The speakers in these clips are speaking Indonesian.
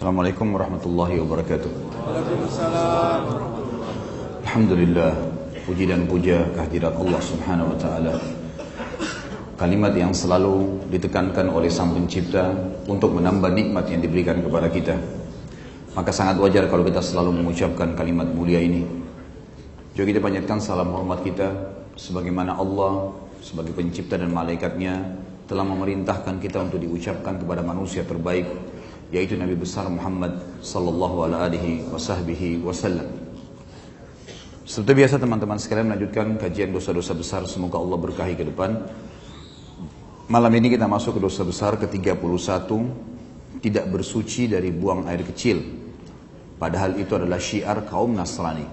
Assalamualaikum warahmatullahi wabarakatuh. Waalaikumsalam. Alhamdulillah, puji dan puja kehadirat Allah Subhanahu wa taala. Kalimat yang selalu ditekankan oleh Sang Pencipta untuk menambah nikmat yang diberikan kepada kita. Maka sangat wajar kalau kita selalu mengucapkan kalimat mulia ini. Juga kita panjatkan salam hormat kita sebagaimana Allah sebagai pencipta dan malaikatnya telah memerintahkan kita untuk diucapkan kepada manusia terbaik, yaitu Nabi besar Muhammad sallallahu alaihi wasallam. Seperti biasa teman-teman sekalian, melanjutkan kajian dosa-dosa besar. Semoga Allah berkahi ke depan. Malam ini kita masuk ke dosa besar ke-31, tidak bersuci dari buang air kecil. Padahal itu adalah syiar kaum Nasrani.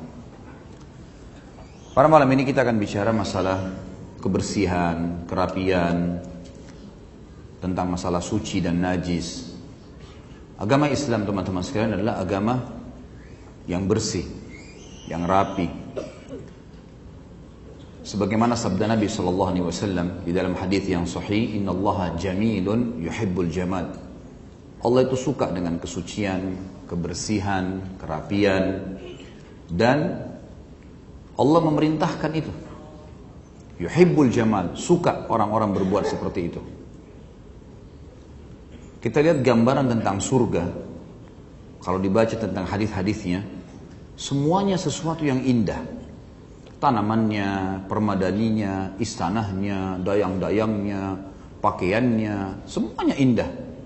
Pada malam ini kita akan bicara masalah kebersihan, kerapian, tentang masalah suci dan najis. Agama Islam teman-teman sekalian adalah agama yang bersih, yang rapi. Sebagaimana sabda Nabi SAW di dalam hadis yang sahih, Innallaha jamilun yuhibbul jamal. Allah itu suka dengan kesucian, kebersihan, kerapian, dan Allah memerintahkan itu. Yuhibbul jamal, suka orang-orang berbuat seperti itu. Kita lihat gambaran tentang surga. Kalau dibaca tentang hadis-hadisnya, semuanya sesuatu yang indah. Tanamannya, permadaninya, istanahnya, dayang-dayangnya, pakaiannya, semuanya indah.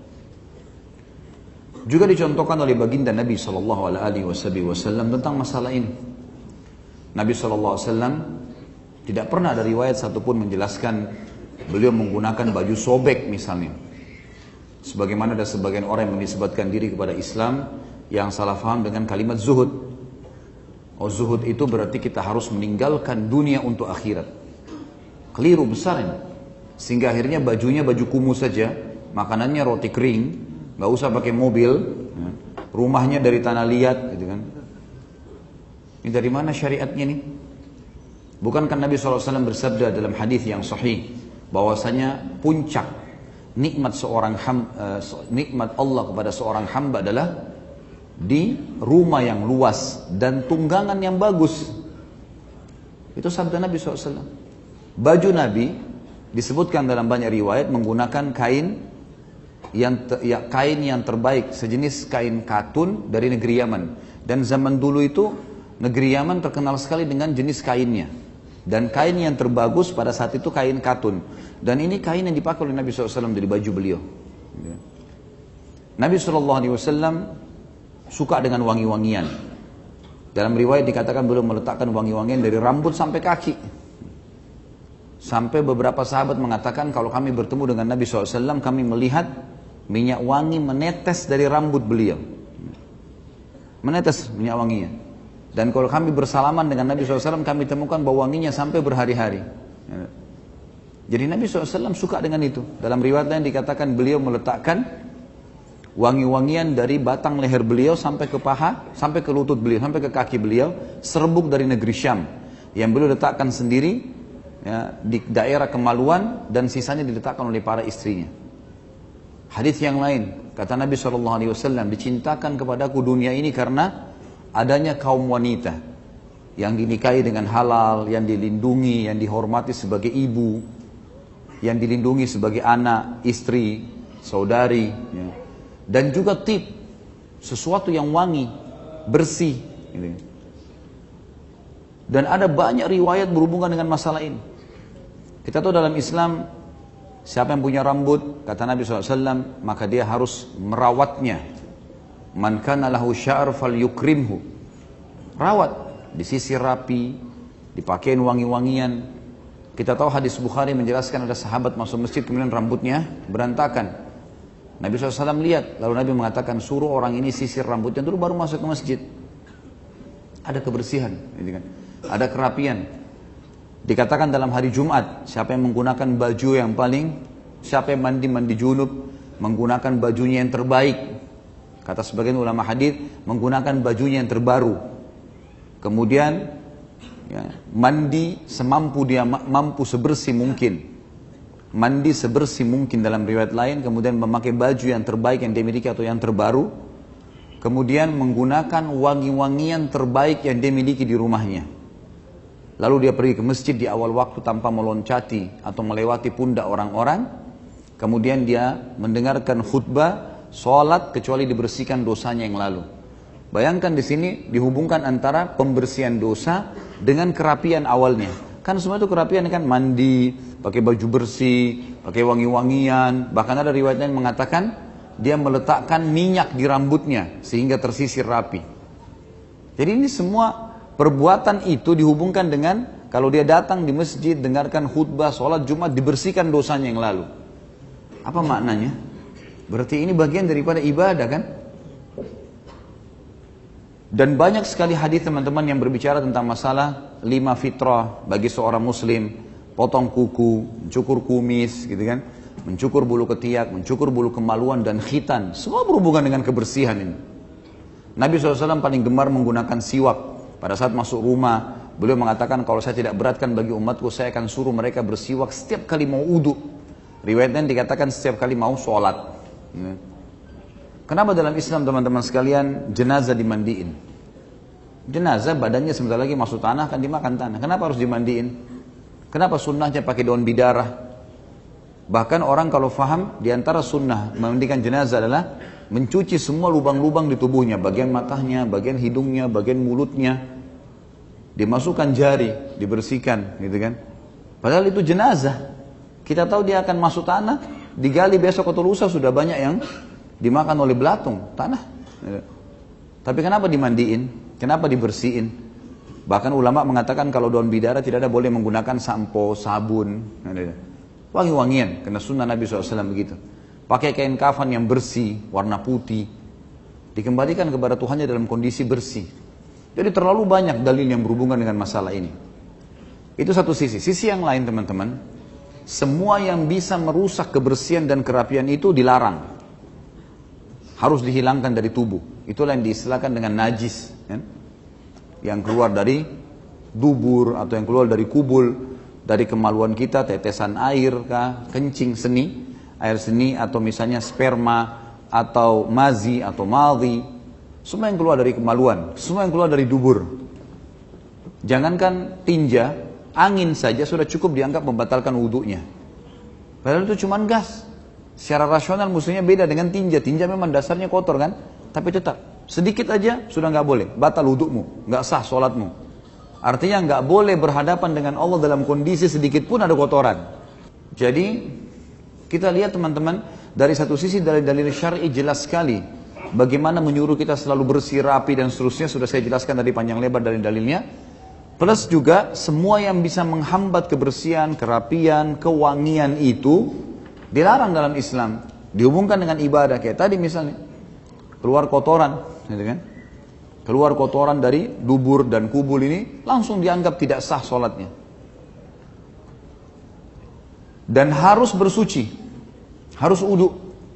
Juga dicontohkan oleh baginda Nabi SAW tentang masalah ini. Nabi SAW tidak pernah ada riwayat satupun menjelaskan beliau menggunakan baju sobek misalnya. Sebagaimana ada sebagian orang yang menisbatkan diri kepada Islam yang salah faham dengan kalimat zuhud. Oh, zuhud itu berarti kita harus meninggalkan dunia untuk akhirat. Keliru besar ini. Sehingga akhirnya bajunya baju kumuh saja, makanannya roti kering, nggak usah pakai mobil, rumahnya dari tanah liat, gitu kan. Ini dari mana syariatnya nih? Bukankah Nabi SAW bersabda dalam hadis yang sahih bahwasanya puncak nikmat nikmat Allah kepada seorang hamba adalah di rumah yang luas dan tunggangan yang bagus. Itu sabda Nabi SAW. Baju Nabi disebutkan dalam banyak riwayat menggunakan kain yang terbaik, sejenis kain katun dari negeri Yaman. Dan zaman dulu itu negeri Yaman terkenal sekali dengan jenis kainnya. Dan kain yang terbagus pada saat itu kain katun. Dan ini kain yang dipakai oleh Nabi SAW dari baju beliau. Nabi SAW suka dengan wangi-wangian. Dalam riwayat dikatakan beliau meletakkan wangi-wangian dari rambut sampai kaki. Sampai beberapa sahabat mengatakan kalau kami bertemu dengan Nabi SAW, kami melihat minyak wangi menetes dari rambut beliau. Menetes minyak wanginya. Dan kalau kami bersalaman dengan Nabi SAW, kami temukan bau wanginya sampai berhari-hari. Jadi Nabi SAW suka dengan itu. Dalam riwayat lain dikatakan beliau meletakkan wangi-wangian dari batang leher beliau sampai ke paha, sampai ke lutut beliau, sampai ke kaki beliau, serbuk dari negeri Syam. Yang beliau letakkan sendiri ya, di daerah kemaluan, dan sisanya diletakkan oleh para istrinya. Hadis yang lain, kata Nabi SAW, dicintakan kepadaku dunia ini karena adanya kaum wanita yang dinikahi dengan halal, yang dilindungi, yang dihormati sebagai ibu, yang dilindungi sebagai anak, istri, saudari, ya. Dan juga tip, sesuatu yang wangi, bersih, gitu. Dan ada banyak riwayat berhubungan dengan masalah ini. Kita tahu dalam Islam, siapa yang punya rambut, kata Nabi SAW, maka dia harus merawatnya. Man kana lahu sya'r falyukrimhu. Rawat, disisir rapi, dipakein wangi-wangian. Kita tahu hadis Bukhari menjelaskan ada sahabat masuk masjid kemudian rambutnya berantakan. Nabi SAW lihat, lalu Nabi mengatakan suruh orang ini sisir rambutnya dulu baru masuk ke masjid. Ada kebersihan, gitu kan? Ada kerapian. Dikatakan dalam hari Jumat, siapa yang menggunakan baju yang siapa yang mandi junub, menggunakan bajunya yang terbaik. Kata sebagian ulama hadis, menggunakan bajunya yang terbaru. Kemudian ya, mandi semampu dia, mampu sebersih mungkin. Mandi sebersih mungkin dalam riwayat lain, kemudian memakai baju yang terbaik yang dia miliki atau yang terbaru. kemudian menggunakan wangi-wangian terbaik yang dia miliki di rumahnya. Lalu dia pergi ke masjid di awal waktu tanpa meloncati atau melewati pundak orang-orang. Kemudian dia mendengarkan khutbah, sholat kecuali dibersihkan dosanya yang lalu. Bayangkan di sini dihubungkan antara pembersihan dosa dengan kerapian awalnya. Kan semua itu kerapian kan, mandi, pakai baju bersih, pakai wangi-wangian. Bahkan ada riwayat yang mengatakan dia meletakkan minyak di rambutnya sehingga tersisir rapi. Jadi ini semua perbuatan itu dihubungkan dengan kalau dia datang di masjid, dengarkan khutbah, sholat Jumat, dibersihkan dosanya yang lalu. Apa maknanya? Berarti ini bagian daripada ibadah kan? Dan banyak sekali hadis teman-teman yang berbicara tentang masalah 5 fitrah bagi seorang muslim. Potong kuku, mencukur kumis gitu kan, mencukur bulu ketiak, mencukur bulu kemaluan dan khitan. Semua berhubungan dengan kebersihan ini. Nabi SAW paling gemar menggunakan siwak. Pada saat masuk rumah, beliau mengatakan kalau saya tidak beratkan bagi umatku, saya akan suruh mereka bersiwak setiap kali mau wudu. Riwayatnya dikatakan setiap kali mau sholat. Kenapa dalam Islam teman-teman sekalian jenazah dimandiin? Jenazah badannya sebentar lagi masuk tanah akan dimakan tanah. Kenapa harus dimandiin? Kenapa sunnahnya pakai daun bidarah? Bahkan orang kalau faham diantara sunnah memandikan jenazah adalah mencuci semua lubang-lubang di tubuhnya, bagian matanya, bagian hidungnya, bagian mulutnya, dimasukkan jari, dibersihkan, gitu kan? Padahal itu jenazah. Kita tahu dia akan masuk tanah, digali besok atau lusa sudah banyak yang dimakan oleh belatung tanah. Tapi kenapa dimandiin? Kenapa dibersihin? Bahkan ulama mengatakan kalau daun bidara tidak ada boleh menggunakan sampo, sabun, wangi-wangian. Karena sunnah Nabi SAW begitu. Pakai kain kafan yang bersih, warna putih, dikembalikan kepada Tuhannya dalam kondisi bersih. Jadi terlalu banyak dalil yang berhubungan dengan masalah ini. Itu satu sisi. Sisi yang lain teman-teman, semua yang bisa merusak kebersihan dan kerapian itu dilarang. Harus dihilangkan dari tubuh. Itulah yang diistilahkan dengan najis. Kan? Yang keluar dari dubur atau yang keluar dari kubul, dari kemaluan kita, tetesan air kah, kencing seni, air seni atau misalnya sperma atau mazi atau maldi, semua yang keluar dari kemaluan, semua yang keluar dari dubur. Jangankan tinja, angin saja sudah cukup dianggap membatalkan wudhunya. Padahal itu cuma gas. Secara rasional musuhnya beda dengan tinja. Tinja memang dasarnya kotor kan, tapi tetap sedikit aja sudah nggak boleh, batal wudukmu, nggak sah sholatmu. Artinya nggak boleh berhadapan dengan Allah dalam kondisi sedikit pun ada kotoran. Jadi kita lihat teman-teman, dari satu sisi dalil-dalil syar'i jelas sekali bagaimana menyuruh kita selalu bersih, rapi dan seterusnya, sudah saya jelaskan dari panjang lebar dari dalilnya. Plus juga semua yang bisa menghambat kebersihan, kerapian, kewangian itu dilarang dalam Islam. Dihubungkan dengan ibadah kayak tadi misalnya keluar kotoran. Gitu kan? Keluar kotoran dari dubur dan kubul ini langsung dianggap tidak sah sholatnya. Dan harus bersuci, harus wudu.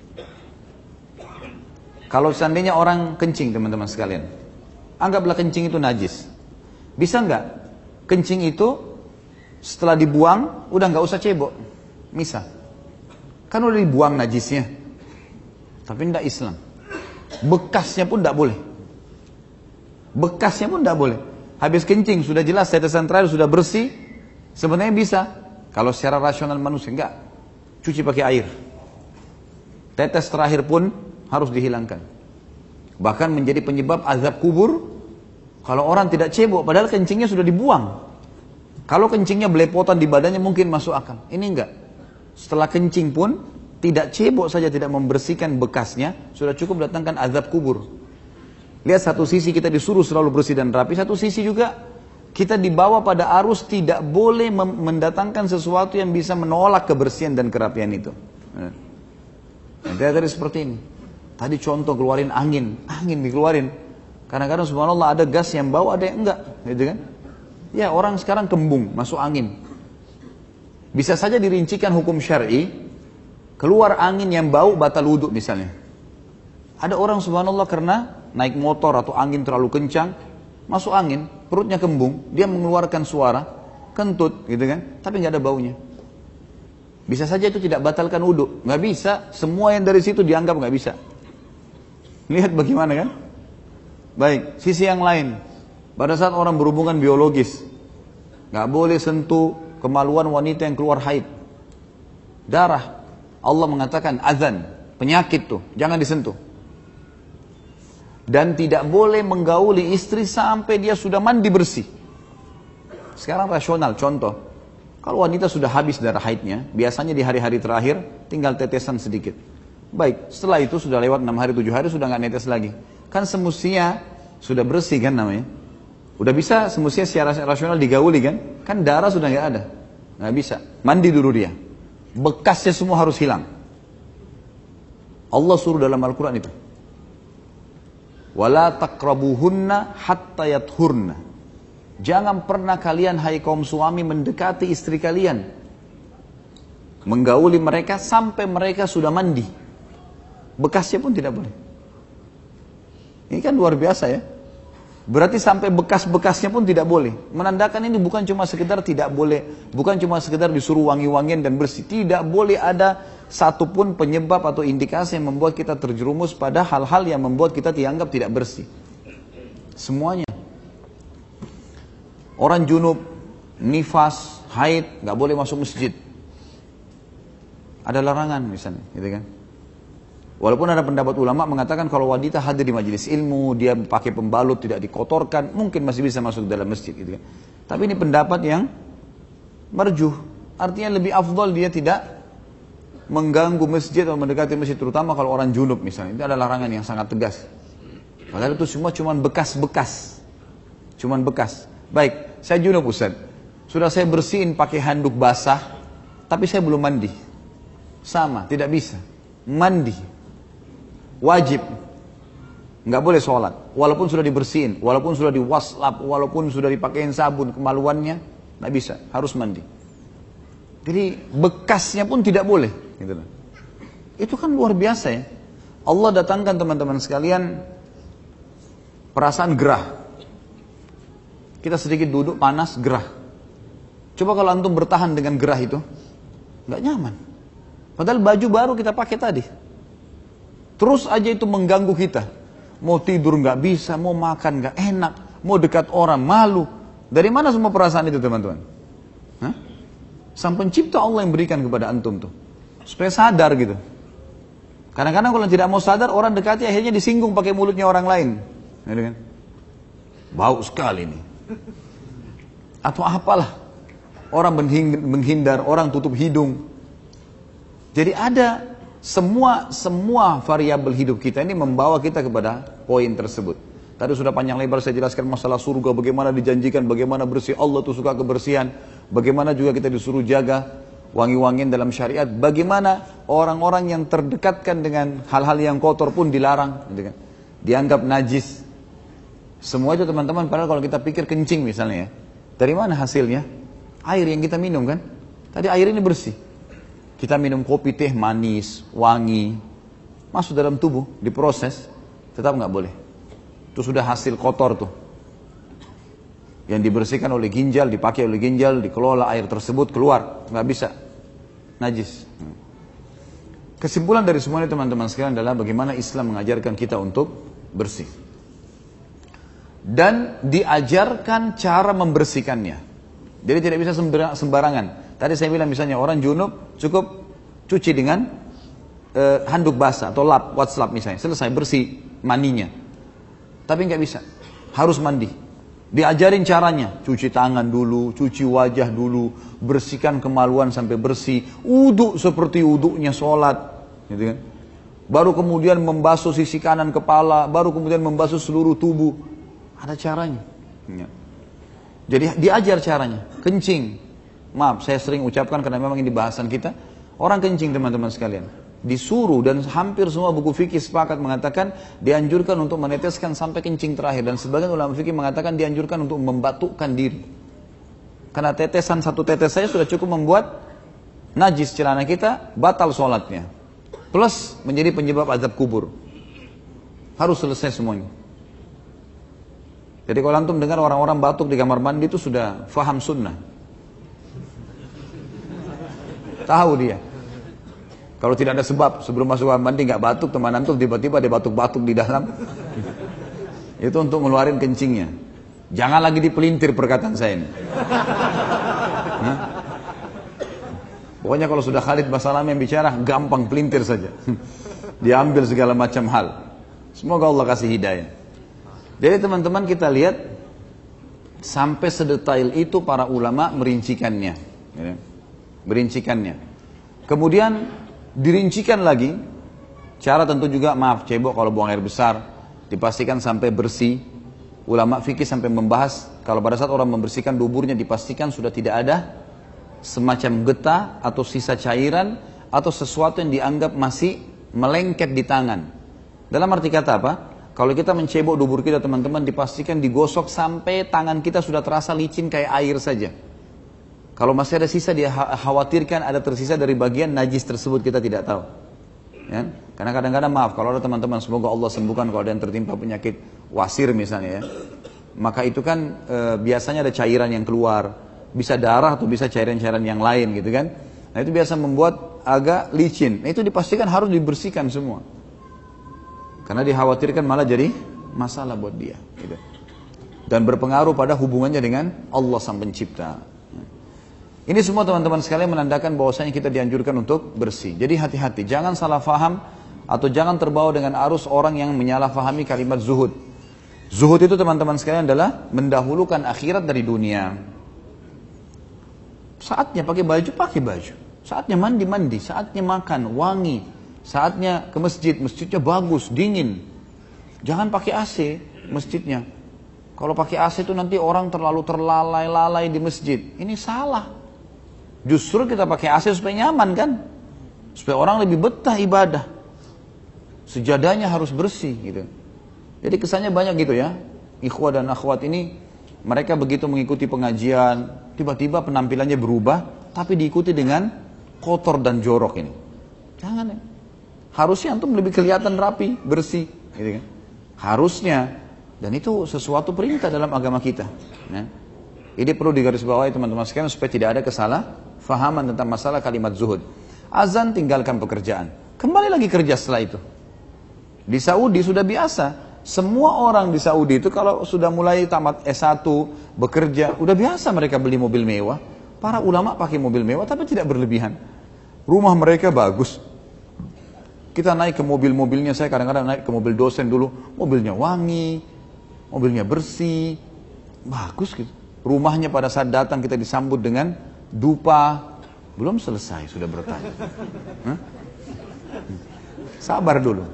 Kalau seandainya orang kencing teman-teman sekalian, anggaplah kencing itu najis. Bisa nggak kencing itu setelah dibuang udah nggak usah cebok? Bisa. Kan udah dibuang najisnya. Tapi tidak Islam. Bekasnya pun tidak boleh. Bekasnya pun tidak boleh. Habis kencing sudah jelas tetesan terakhir sudah bersih. Sebenarnya bisa. Kalau secara rasional manusia enggak. Cuci pakai air. Tetes terakhir pun harus dihilangkan. Bahkan menjadi penyebab azab kubur. Kalau orang tidak cebok padahal kencingnya sudah dibuang. Kalau kencingnya belepotan di badannya mungkin masuk akal. Ini enggak. Setelah kencing pun tidak cebok saja, tidak membersihkan bekasnya, sudah cukup datangkan azab kubur. Lihat satu sisi kita disuruh selalu bersih dan rapi, satu sisi juga kita dibawa pada arus tidak boleh mendatangkan sesuatu yang bisa menolak kebersihan dan kerapian itu. Nanti tadi seperti ini. Tadi contoh keluarin angin dikeluarin. Kadang-kadang subhanallah ada gas yang bau, ada yang enggak, gitu kan? Ya orang sekarang kembung, masuk angin. Bisa saja dirincikan hukum syar'i. Keluar angin yang bau batal wudhu misalnya. Ada orang subhanallah karena naik motor atau angin terlalu kencang, masuk angin, perutnya kembung, dia mengeluarkan suara, kentut gitu kan, tapi nggak ada baunya. Bisa saja itu tidak batalkan wudhu, nggak bisa, semua yang dari situ dianggap nggak bisa. Lihat bagaimana kan? Baik, sisi yang lain. Pada saat orang berhubungan biologis, nggak boleh sentuh kemaluan wanita yang keluar haid. Darah. Allah mengatakan azan, penyakit tuh, jangan disentuh. Dan tidak boleh menggauli istri sampai dia sudah mandi bersih. Sekarang rasional, contoh. Kalau wanita sudah habis darah haidnya, biasanya di hari-hari terakhir tinggal tetesan sedikit. Baik, setelah itu sudah lewat 6 hari, 7 hari sudah nggak netes lagi. Kan semestinya sudah bersih kan namanya. Udah bisa semestinya secara rasional digauli kan? Kan darah sudah nggak ada. Nggak bisa. Mandi dulu dia. Bekasnya semua harus hilang. Allah suruh dalam Al-Quran itu. Wala taqrabuhunna hatta yathurna. Jangan pernah kalian hai kaum suami mendekati istri kalian. Menggauli mereka sampai mereka sudah mandi. Bekasnya pun tidak boleh. Ini kan luar biasa ya. Berarti sampai bekas-bekasnya pun tidak boleh. Menandakan ini bukan cuma sekedar tidak boleh, bukan cuma sekedar disuruh wangi-wangian dan bersih. Tidak boleh ada satupun penyebab atau indikasi yang membuat kita terjerumus pada hal-hal yang membuat kita dianggap tidak bersih. Semuanya. Orang junub, nifas, haid, nggak boleh masuk masjid. Ada larangan misalnya, gitu kan? Walaupun ada pendapat ulama mengatakan kalau wanita hadir di majelis ilmu, dia pakai pembalut, tidak dikotorkan, mungkin masih bisa masuk dalam masjid, gitu kan? Tapi ini pendapat yang marjuh, artinya lebih afdal dia tidak mengganggu masjid atau mendekati masjid, terutama kalau orang junub misalnya. Itu ada larangan yang sangat tegas. Padahal itu semua cuma bekas-bekas, cuman bekas. Baik, saya junub Ustaz. Sudah saya bersihin pakai handuk basah, tapi saya belum mandi. Sama, tidak bisa. Mandi. Wajib. Nggak boleh sholat. Walaupun sudah dibersihin, walaupun sudah diwaslap, walaupun sudah dipakein sabun kemaluannya, nggak bisa. Harus mandi. Jadi bekasnya pun tidak boleh. Gitu. Itu kan luar biasa ya. Allah datangkan teman-teman sekalian perasaan gerah. Kita sedikit duduk panas, gerah. Coba kalau antum bertahan dengan gerah itu, nggak nyaman. Padahal baju baru kita pakai tadi. Terus aja itu mengganggu kita. Mau tidur nggak bisa, mau makan nggak enak, mau dekat orang malu. Dari mana semua perasaan itu teman-teman? Hah? Sang pencipta Allah yang berikan kepada antum tuh, supaya sadar gitu. Kadang-kadang kalau tidak mau sadar, orang dekati akhirnya disinggung pakai mulutnya orang lain. Gitu kan? Bau sekali nih. Atau apalah. Orang menghindar, orang tutup hidung. Jadi ada semua variabel hidup kita ini membawa kita kepada poin tersebut. Tadi sudah panjang lebar saya jelaskan masalah surga, bagaimana dijanjikan, bagaimana bersih, Allah tuh suka kebersihan, bagaimana juga kita disuruh jaga wangi-wangian dalam syariat, bagaimana orang-orang yang terdekatkan dengan hal-hal yang kotor pun dilarang, gitu kan? Dianggap najis. Semua itu teman-teman, padahal kalau kita pikir kencing misalnya ya, dari mana hasilnya? Air yang kita minum kan? Tadi air ini bersih. Kita minum kopi teh manis, wangi, masuk dalam tubuh, diproses, tetap nggak boleh. Itu sudah hasil kotor tuh. Yang dibersihkan oleh ginjal, dipakai oleh ginjal, dikelola air tersebut keluar, nggak bisa, najis. Kesimpulan dari semuanya teman-teman sekalian adalah bagaimana Islam mengajarkan kita untuk bersih. Dan diajarkan cara membersihkannya. Jadi tidak bisa sembarangan. Tadi saya bilang misalnya orang junub cukup cuci dengan handuk basah atau lap, whatslap misalnya. Selesai bersih maninya. Tapi nggak bisa. Harus mandi. Diajarin caranya. Cuci tangan dulu, cuci wajah dulu. Bersihkan kemaluan sampai bersih. Wudhu seperti wudhunya sholat. Gitu kan? Baru kemudian membasuh sisi kanan kepala. Baru kemudian membasuh seluruh tubuh. Ada caranya. Ya. Jadi diajar caranya. Kencing. Maaf, saya sering ucapkan karena memang ini bahasan kita. Orang kencing teman-teman sekalian. Disuruh dan hampir semua buku fikih sepakat mengatakan dianjurkan untuk meneteskan sampai kencing terakhir. Dan sebagian ulama fikih mengatakan dianjurkan untuk membatukkan diri. Karena tetesan satu tetes saja sudah cukup membuat najis celana kita, batal sholatnya. Plus menjadi penyebab azab kubur. Harus selesai semuanya. Jadi kalau antum dengar orang-orang batuk di kamar mandi itu sudah faham sunnah. Tahu dia. Kalau tidak ada sebab sebelum masuk kamar mandi nggak batuk, teman antum tiba-tiba dia batuk-batuk di dalam. Itu untuk ngeluarin kencingnya. Jangan lagi dipelintir perkataan saya ini. Hah? Pokoknya kalau sudah Khalid Basalam yang bicara, gampang pelintir saja. Diambil segala macam hal. Semoga Allah kasih hidayah. Jadi teman-teman kita lihat, sampai sedetail itu para ulama merincikannya. Merincikannya. Kemudian dirincikan lagi, cara tentu juga, maaf, cebok kalau buang air besar, dipastikan sampai bersih. Ulama fikih sampai membahas, kalau pada saat orang membersihkan duburnya dipastikan sudah tidak ada semacam getah atau sisa cairan atau sesuatu yang dianggap masih melengket di tangan. Dalam arti kata apa? Kalau kita mencebok dubur kita teman-teman, dipastikan digosok sampai tangan kita sudah terasa licin kayak air saja. Kalau masih ada sisa, dia khawatirkan ada tersisa dari bagian najis tersebut, kita tidak tahu. Ya? Karena kadang-kadang, maaf, kalau ada teman-teman, semoga Allah sembuhkan kalau ada yang tertimpa penyakit wasir misalnya ya, maka itu kan biasanya ada cairan yang keluar, bisa darah atau bisa cairan-cairan yang lain gitu kan. Nah itu biasa membuat agak licin. Nah itu dipastikan harus dibersihkan semua, karena dikhawatirkan malah jadi masalah buat dia gitu. Dan berpengaruh pada hubungannya dengan Allah Sang Pencipta. Ini semua teman-teman sekalian menandakan bahwasanya kita dianjurkan untuk bersih. Jadi hati-hati, jangan salah faham atau jangan terbawa dengan arus orang yang menyalahfahami kalimat zuhud. Zuhud itu teman-teman sekalian adalah mendahulukan akhirat dari dunia. Saatnya pakai baju, saatnya mandi, saatnya makan, wangi, saatnya ke masjid, masjidnya bagus, dingin. Jangan pakai AC masjidnya. Kalau pakai AC itu nanti orang terlalu terlalai-lalai di masjid. Ini salah. Justru kita pakai AC supaya nyaman kan? Supaya orang lebih betah ibadah. Sejadahnya harus bersih gitu. Jadi kesannya banyak gitu ya. Ikhwah dan akhwat ini, mereka begitu mengikuti pengajian, tiba-tiba penampilannya berubah, tapi diikuti dengan kotor dan jorok ini. Jangan ya. Harusnya antum lebih kelihatan rapi, bersih, gitu kan? Harusnya. Dan itu sesuatu perintah dalam agama kita. Ya. Ini perlu digarisbawahi teman-teman sekalian supaya tidak ada kesalahfahaman tentang masalah kalimat zuhud. Azan, tinggalkan pekerjaan. Kembali lagi kerja setelah itu. Di Saudi sudah biasa. Semua orang di Saudi itu kalau sudah mulai tamat S1, bekerja, udah biasa mereka beli mobil mewah. Para ulama pakai mobil mewah tapi tidak berlebihan. Rumah mereka bagus. Kita naik ke mobil-mobilnya, saya kadang-kadang naik ke mobil dosen dulu. Mobilnya wangi, mobilnya bersih, bagus gitu. Rumahnya pada saat datang kita disambut dengan dupa. Belum selesai sudah bertanya. Sabar dulu.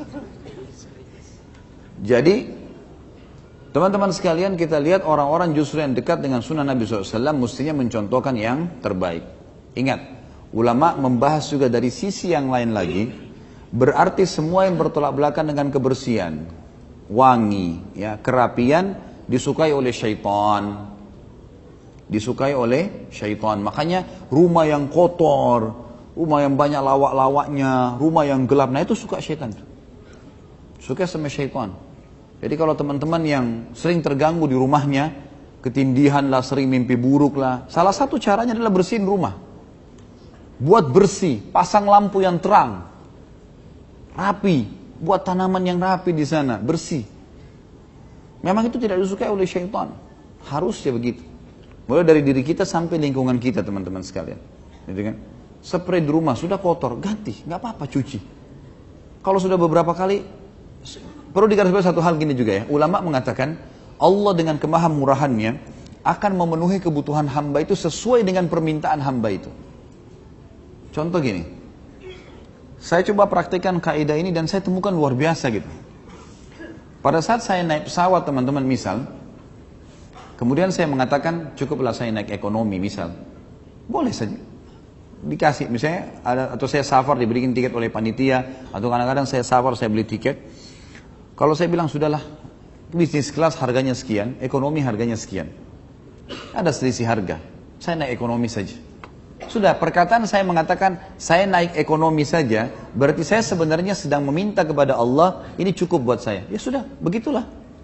Jadi teman-teman sekalian, kita lihat orang-orang justru yang dekat dengan sunnah Nabi SAW mestinya mencontohkan yang terbaik. Ingat, ulama membahas juga dari sisi yang lain lagi. Berarti semua yang bertolak belakang dengan kebersihan, wangi, ya, kerapian disukai oleh syaitan. Disukai oleh syaitan. Makanya rumah yang kotor, rumah yang banyak lawak-lawaknya, rumah yang gelap, nah itu suka syaitan. Suka sama syaitan. Jadi kalau teman-teman yang sering terganggu di rumahnya, ketindihan lah, sering mimpi buruk lah, salah satu caranya adalah bersihin rumah. Buat bersih, pasang lampu yang terang, rapi, buat tanaman yang rapi di sana, bersih. Memang itu tidak disukai oleh syaitan. Harusnya begitu. Mulai dari diri kita sampai lingkungan kita teman-teman sekalian. Gitu kan? Spray di rumah sudah kotor, ganti, nggak apa-apa, cuci. Kalau sudah beberapa kali, perlu dikatakan satu hal gini juga ya. Ulama mengatakan Allah dengan kemahamurahannya akan memenuhi kebutuhan hamba itu sesuai dengan permintaan hamba itu. Contoh gini, saya coba praktikkan kaidah ini dan saya temukan luar biasa gitu. Pada saat saya naik pesawat teman-teman misal, kemudian saya mengatakan cukuplah saya naik ekonomi misal, boleh saja dikasih misalnya ada, atau saya safar diberikan tiket oleh panitia, atau kadang-kadang saya safar saya beli tiket. Kalau saya bilang sudahlah bisnis kelas harganya sekian, ekonomi harganya sekian, ada selisih harga, saya naik ekonomi saja. Sudah, perkataan saya mengatakan saya naik ekonomi saja, berarti saya sebenarnya sedang meminta kepada Allah, ini cukup buat saya. Ya sudah, begitulah.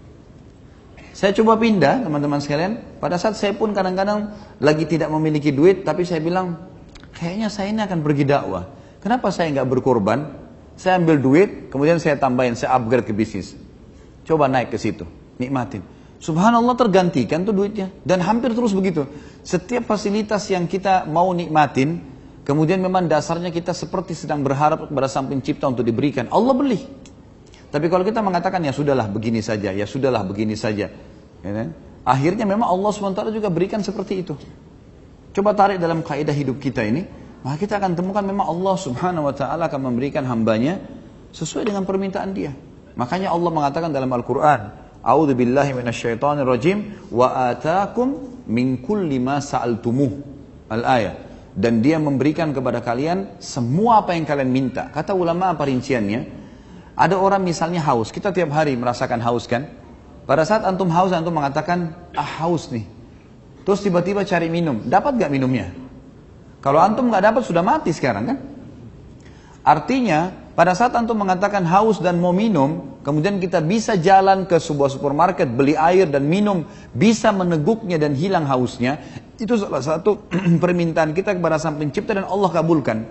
Saya coba pindah teman-teman sekalian, pada saat saya pun kadang-kadang lagi tidak memiliki duit, tapi saya bilang, kayaknya saya ini akan pergi dakwah. Kenapa saya nggak berkorban? Saya ambil duit, kemudian saya tambahin, saya upgrade ke bisnis. Coba naik ke situ, nikmatin. Subhanallah tergantikan tuh duitnya. Dan hampir terus begitu. Setiap fasilitas yang kita mau nikmatin, kemudian memang dasarnya kita seperti sedang berharap kepada Sang Pencipta untuk diberikan. Allah beli. Tapi kalau kita mengatakan ya sudahlah begini saja, ya sudahlah begini saja. Ya kan? Akhirnya memang Allah SWT juga berikan seperti itu. Coba tarik dalam kaidah hidup kita ini, maka kita akan temukan memang Allah Subhanahu wa taala akan memberikan hambanya sesuai dengan permintaan dia. Makanya Allah mengatakan dalam Al-Qur'an, A'udzu billahi minasyaitonir rajim wa ataakum min kulli ma sa'altumuh. Al-ayat. Dan dia memberikan kepada kalian semua apa yang kalian minta. Kata ulama apa rinciannya? Ada orang misalnya haus, kita tiap hari merasakan haus kan? Pada saat antum haus, antum mengatakan, haus nih. Terus tiba-tiba cari minum, dapat gak minumnya? Kalau antum gak dapat sudah mati sekarang kan? Artinya, pada saat antum mengatakan haus dan mau minum, kemudian kita bisa jalan ke sebuah supermarket, beli air dan minum, bisa meneguknya dan hilang hausnya, itu salah satu permintaan kita kepada Sang Pencipta dan Allah kabulkan.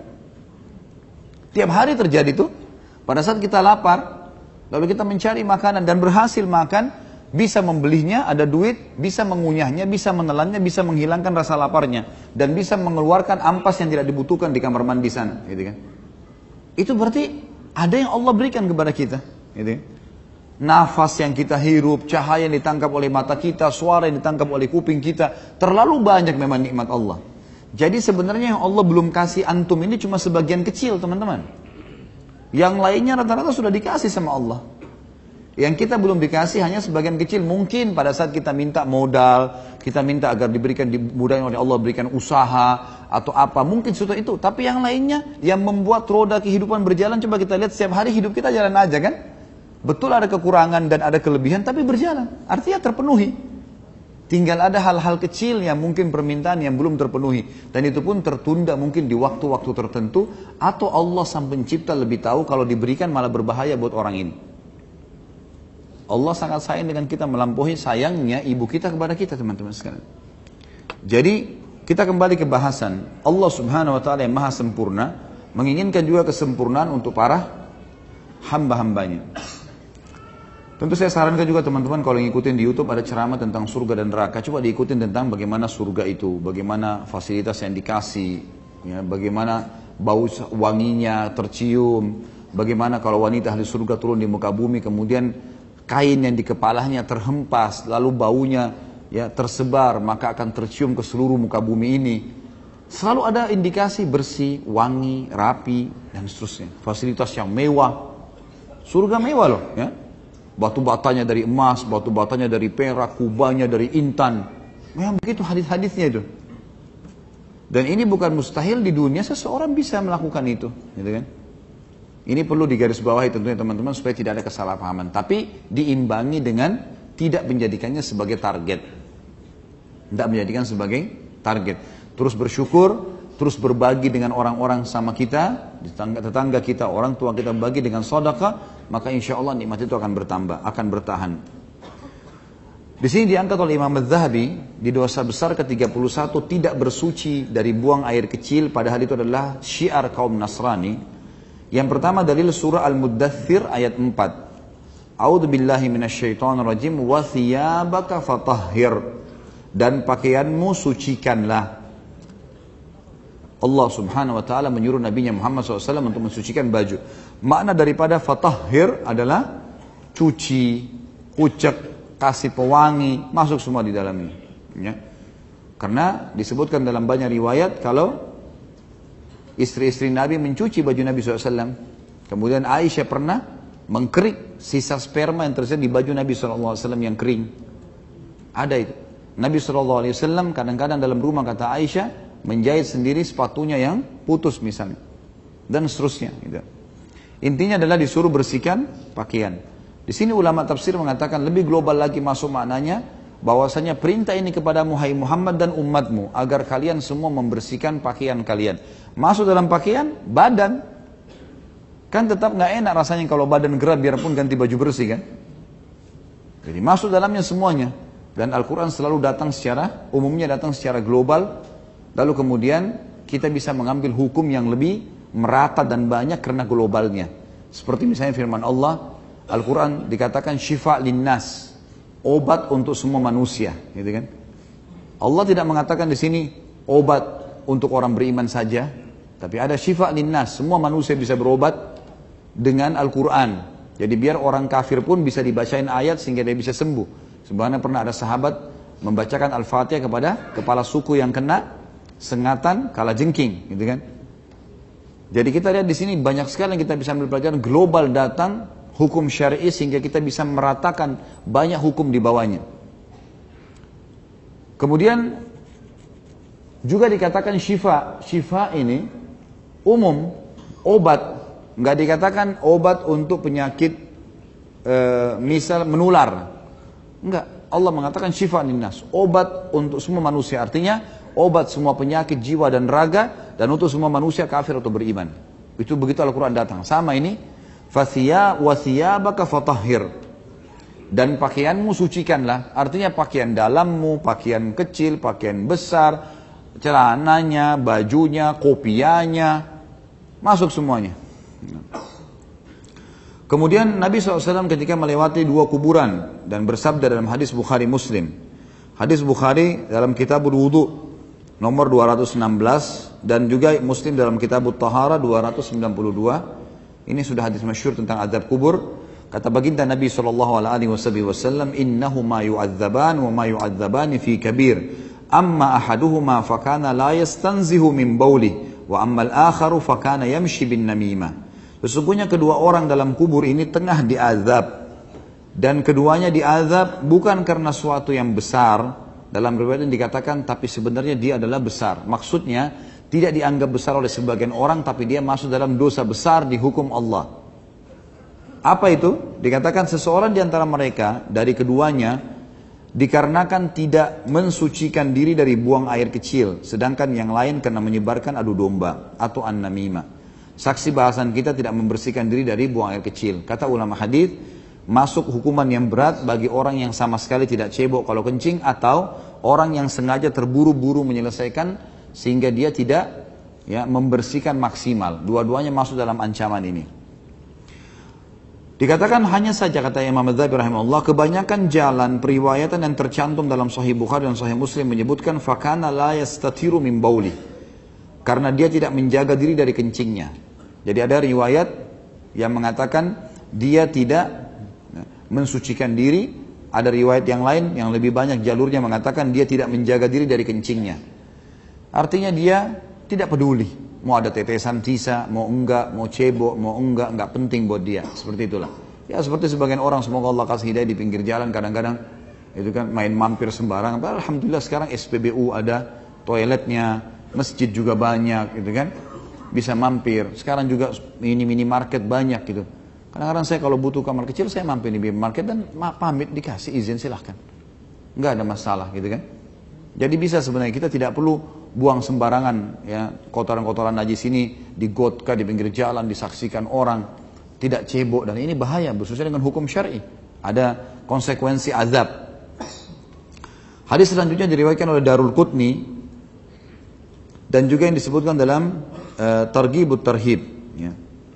Tiap hari terjadi tuh, pada saat kita lapar, lalu kita mencari makanan dan berhasil makan, bisa membelinya, ada duit, bisa mengunyahnya, bisa menelannya, bisa menghilangkan rasa laparnya, dan bisa mengeluarkan ampas yang tidak dibutuhkan di kamar mandi sana, gitu kan? Itu berarti ada yang Allah berikan kepada kita, gitu kan? Nafas yang kita hirup, cahaya yang ditangkap oleh mata kita, suara yang ditangkap oleh kuping kita, terlalu banyak memang nikmat Allah. Jadi sebenarnya yang Allah belum kasih antum ini cuma sebagian kecil, teman-teman. Yang lainnya rata-rata sudah dikasih sama Allah. Yang kita belum dikasih hanya sebagian kecil. Mungkin pada saat kita minta modal, kita minta agar diberikan, dimudahkan oleh Allah, berikan usaha atau apa, mungkin sesuatu itu. Tapi yang lainnya yang membuat roda kehidupan berjalan, coba kita lihat setiap hari hidup kita jalan aja kan. Betul ada kekurangan dan ada kelebihan, tapi berjalan. Artinya terpenuhi. Tinggal ada hal-hal kecil yang mungkin permintaan yang belum terpenuhi. Dan itu pun tertunda mungkin di waktu-waktu tertentu. Atau Allah Sang Pencipta lebih tahu kalau diberikan malah berbahaya buat orang ini. Allah sangat sayang dengan kita, melampaui sayangnya ibu kita kepada kita, teman-teman sekalian. Jadi kita kembali ke bahasan. Allah Subhanahu wa taala yang maha sempurna menginginkan juga kesempurnaan untuk para hamba-hambanya. Tentu saya sarankan juga teman-teman kalau ngikutin di YouTube ada ceramah tentang surga dan neraka, coba diikutin tentang bagaimana surga itu, bagaimana fasilitas yang dikasih, ya, bagaimana bau wanginya tercium, bagaimana kalau wanita ahli surga turun di muka bumi kemudian kain yang di kepalanya terhempas, lalu baunya ya tersebar, maka akan tercium ke seluruh muka bumi ini. Selalu ada indikasi bersih, wangi, rapi, dan seterusnya. Fasilitas yang mewah. Surga mewah loh, ya. Batu batanya dari emas, batu batanya dari perak, kubahnya dari intan. Memang begitu hadis-hadisnya itu. Dan ini bukan mustahil di dunia seseorang bisa melakukan itu, gitu kan? Ini perlu digarisbawahi tentunya teman-teman supaya tidak ada kesalahpahaman. Tapi diimbangi dengan tidak menjadikannya sebagai target. Tidak menjadikan sebagai target. Terus bersyukur, terus berbagi dengan orang-orang sama kita, tetangga kita, orang tua kita bagi dengan sedekah, maka insya Allah nikmat itu akan bertambah, akan bertahan. Di sini diangkat oleh Imam Az-Zahabi di dosa besar ke-31 tidak bersuci dari buang air kecil, padahal itu adalah syiar kaum Nasrani. Yang pertama dalil surah Al-Muddathir ayat 4. A'udzu billahi minasyaitonir rajim wa thiyabaka fatahhir, dan pakaianmu sucikanlah. Allah Subhanahu wa taala menyuruh Nabi Muhammad SAW untuk mensucikan baju. Makna daripada fatahhir adalah cuci, kucek, kasih pewangi, masuk semua di dalamnya, ya. Karena disebutkan dalam banyak riwayat kalau istri-istri Nabi mencuci baju Nabi SAW. Kemudian Aisyah pernah mengkerik sisa sperma yang tersisa di baju Nabi SAW yang kering. Ada itu. Nabi SAW kadang-kadang dalam rumah, kata Aisyah, menjahit sendiri sepatunya yang putus misalnya. Dan seterusnya. Gitu. Intinya adalah disuruh bersihkan pakaian. Di sini ulama tafsir mengatakan lebih global lagi masuk maknanya, bahwasanya perintah ini kepadamu hai Muhammad dan umatmu, agar kalian semua membersihkan pakaian kalian. Masuk dalam pakaian, badan. Kan tetap gak enak rasanya kalau badan gerah biarpun ganti baju bersih kan. Jadi masuk dalamnya semuanya. Dan Al-Quran selalu datang secara, umumnya datang secara global. Lalu kemudian kita bisa mengambil hukum yang lebih merata dan banyak karena globalnya. Seperti misalnya firman Allah, Al-Quran dikatakan syifa linnas, obat untuk semua manusia, gitu kan? Allah tidak mengatakan di sini obat untuk orang beriman saja, tapi ada syifa linnas, semua manusia bisa berobat dengan Al-Quran. Jadi biar orang kafir pun bisa dibacain ayat sehingga dia bisa sembuh. Sebenarnya pernah ada sahabat membacakan Al-Fatihah kepada kepala suku yang kena sengatan kalajengking, gitu kan? Jadi kita lihat di sini banyak sekali yang kita bisa ambil pelajaran. Global datang hukum syar'i sehingga kita bisa meratakan banyak hukum di bawahnya. Kemudian juga dikatakan syifa. Syifa ini umum, obat. Nggak dikatakan obat untuk penyakit misal menular. Enggak. Allah mengatakan syifa linnas, obat untuk semua manusia. Artinya obat semua penyakit jiwa dan raga dan untuk semua manusia kafir atau beriman. Itu begitu Al-Quran datang. Sama ini, wathiyabaka fatahhir, dan pakaianmu sucikanlah. Artinya pakaian dalammu, pakaian kecil, pakaian besar, celananya, bajunya, kopiahnya, masuk semuanya. Kemudian Nabi SAW ketika melewati dua kuburan dan bersabda dalam hadis Bukhari Muslim. Hadis Bukhari dalam kitab Wudu nomor 216 dan juga Muslim dalam kitab Tahara 292. Ini sudah hadis masyhur tentang azab kubur. Kata baginda Nabi SAW, innahuma yu'adzaban wa ma yu'adzabani fi kabir. Amma ahaduhuma fakana la yastanzihu min bawlih wa amma al-akharu fakana yamshi bin namimah. Sesungguhnya kedua orang dalam kubur ini tengah diazab, dan keduanya diazab bukan karena suatu yang besar. Dalam riwayat dikatakan tapi sebenarnya dia adalah besar. Maksudnya tidak dianggap besar oleh sebagian orang, tapi dia masuk dalam dosa besar di hukum Allah. Apa itu? Dikatakan seseorang di antara mereka dari keduanya dikarenakan tidak mensucikan diri dari buang air kecil, sedangkan yang lain karena menyebarkan adu domba atau an-namimah. Saksi bahasan kita tidak membersihkan diri dari buang air kecil. Kata ulama hadis, masuk hukuman yang berat bagi orang yang sama sekali tidak cebok kalau kencing, atau orang yang sengaja terburu-buru menyelesaikan sehingga dia tidak membersihkan maksimal. Dua-duanya masuk dalam ancaman ini. Dikatakan hanya saja, kata Imam Adzabi rahimahullah, kebanyakan jalan periwayatan yang tercantum dalam Sahih Bukhari dan Sahih Muslim menyebutkan fakana la yastatiru min bauli, karena dia tidak menjaga diri dari kencingnya. Jadi ada riwayat yang mengatakan dia tidak mensucikan diri. Ada riwayat yang lain yang lebih banyak jalurnya mengatakan dia tidak menjaga diri dari kencingnya. Artinya dia tidak peduli. Mau ada tetesan sisa, mau enggak, mau cebok, mau enggak penting buat dia. Seperti itulah. Ya seperti sebagian orang, semoga Allah kasih hidayah, di pinggir jalan kadang-kadang itu kan main mampir sembarangan. Alhamdulillah sekarang SPBU ada toiletnya, masjid juga banyak gitu kan. Bisa mampir. Sekarang juga ini minimarket banyak gitu. Kadang-kadang saya kalau butuh kamar kecil, saya mampir di minimarket dan pamit, dikasih izin silahkan. Nggak ada masalah gitu kan. Jadi bisa sebenarnya, kita tidak perlu buang sembarangan ya, kotoran-kotoran najis ini di got di pinggir jalan, disaksikan orang, tidak cebok, dan ini bahaya bersesuaian dengan hukum syar'i. Ada konsekuensi azab. Hadis selanjutnya diriwayatkan oleh Darul Qutni dan juga yang disebutkan dalam Targhibut Tarhib ya.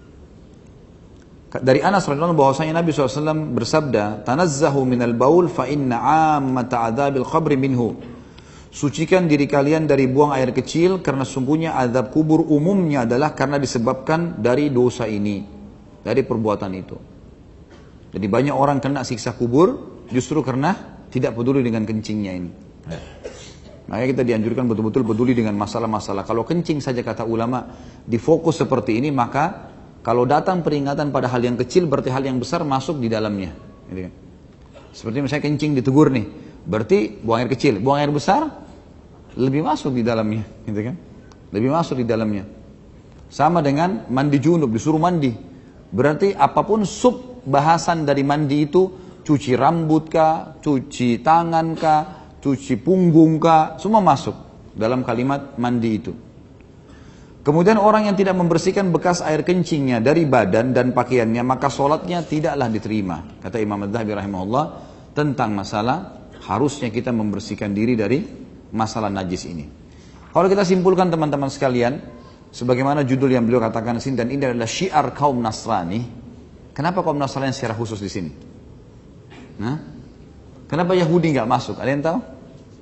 Dari Anas radhiyallahu anhu bahwasanya Nabi SAW bersabda, tanazzahu minal baul fa inna ammata adzabil qabri minhu. Sucikan diri kalian dari buang air kecil, karena sungguhnya azab kubur umumnya adalah karena disebabkan dari dosa ini, dari perbuatan itu. Jadi banyak orang kena siksa kubur justru karena tidak peduli dengan kencingnya ini. Makanya kita dianjurkan betul-betul peduli dengan masalah-masalah. Kalau kencing saja kata ulama difokus seperti ini, maka kalau datang peringatan pada hal yang kecil, berarti hal yang besar masuk di dalamnya. Gitu kan? Seperti misalnya kencing ditegur nih, berarti buang air kecil. Buang air besar lebih masuk di dalamnya. Gitu kan? Lebih masuk di dalamnya. Sama dengan mandi junub, disuruh mandi. Berarti apapun sub bahasan dari mandi itu, cuci rambut kah, cuci tangan kah, cuci punggung kah, semua masuk dalam kalimat mandi itu. Kemudian orang yang tidak membersihkan bekas air kencingnya dari badan dan pakaiannya, maka sholatnya tidaklah diterima. Kata Imam Adzabi rahimahullah tentang masalah harusnya kita membersihkan diri dari masalah najis ini. Kalau kita simpulkan teman-teman sekalian, sebagaimana judul yang beliau katakan di sini, dan ini adalah syiar kaum Nasrani, Kenapa kaum Nasrani secara khusus di sini? Nah, kenapa Yahudi nggak masuk? Ada yang tahu?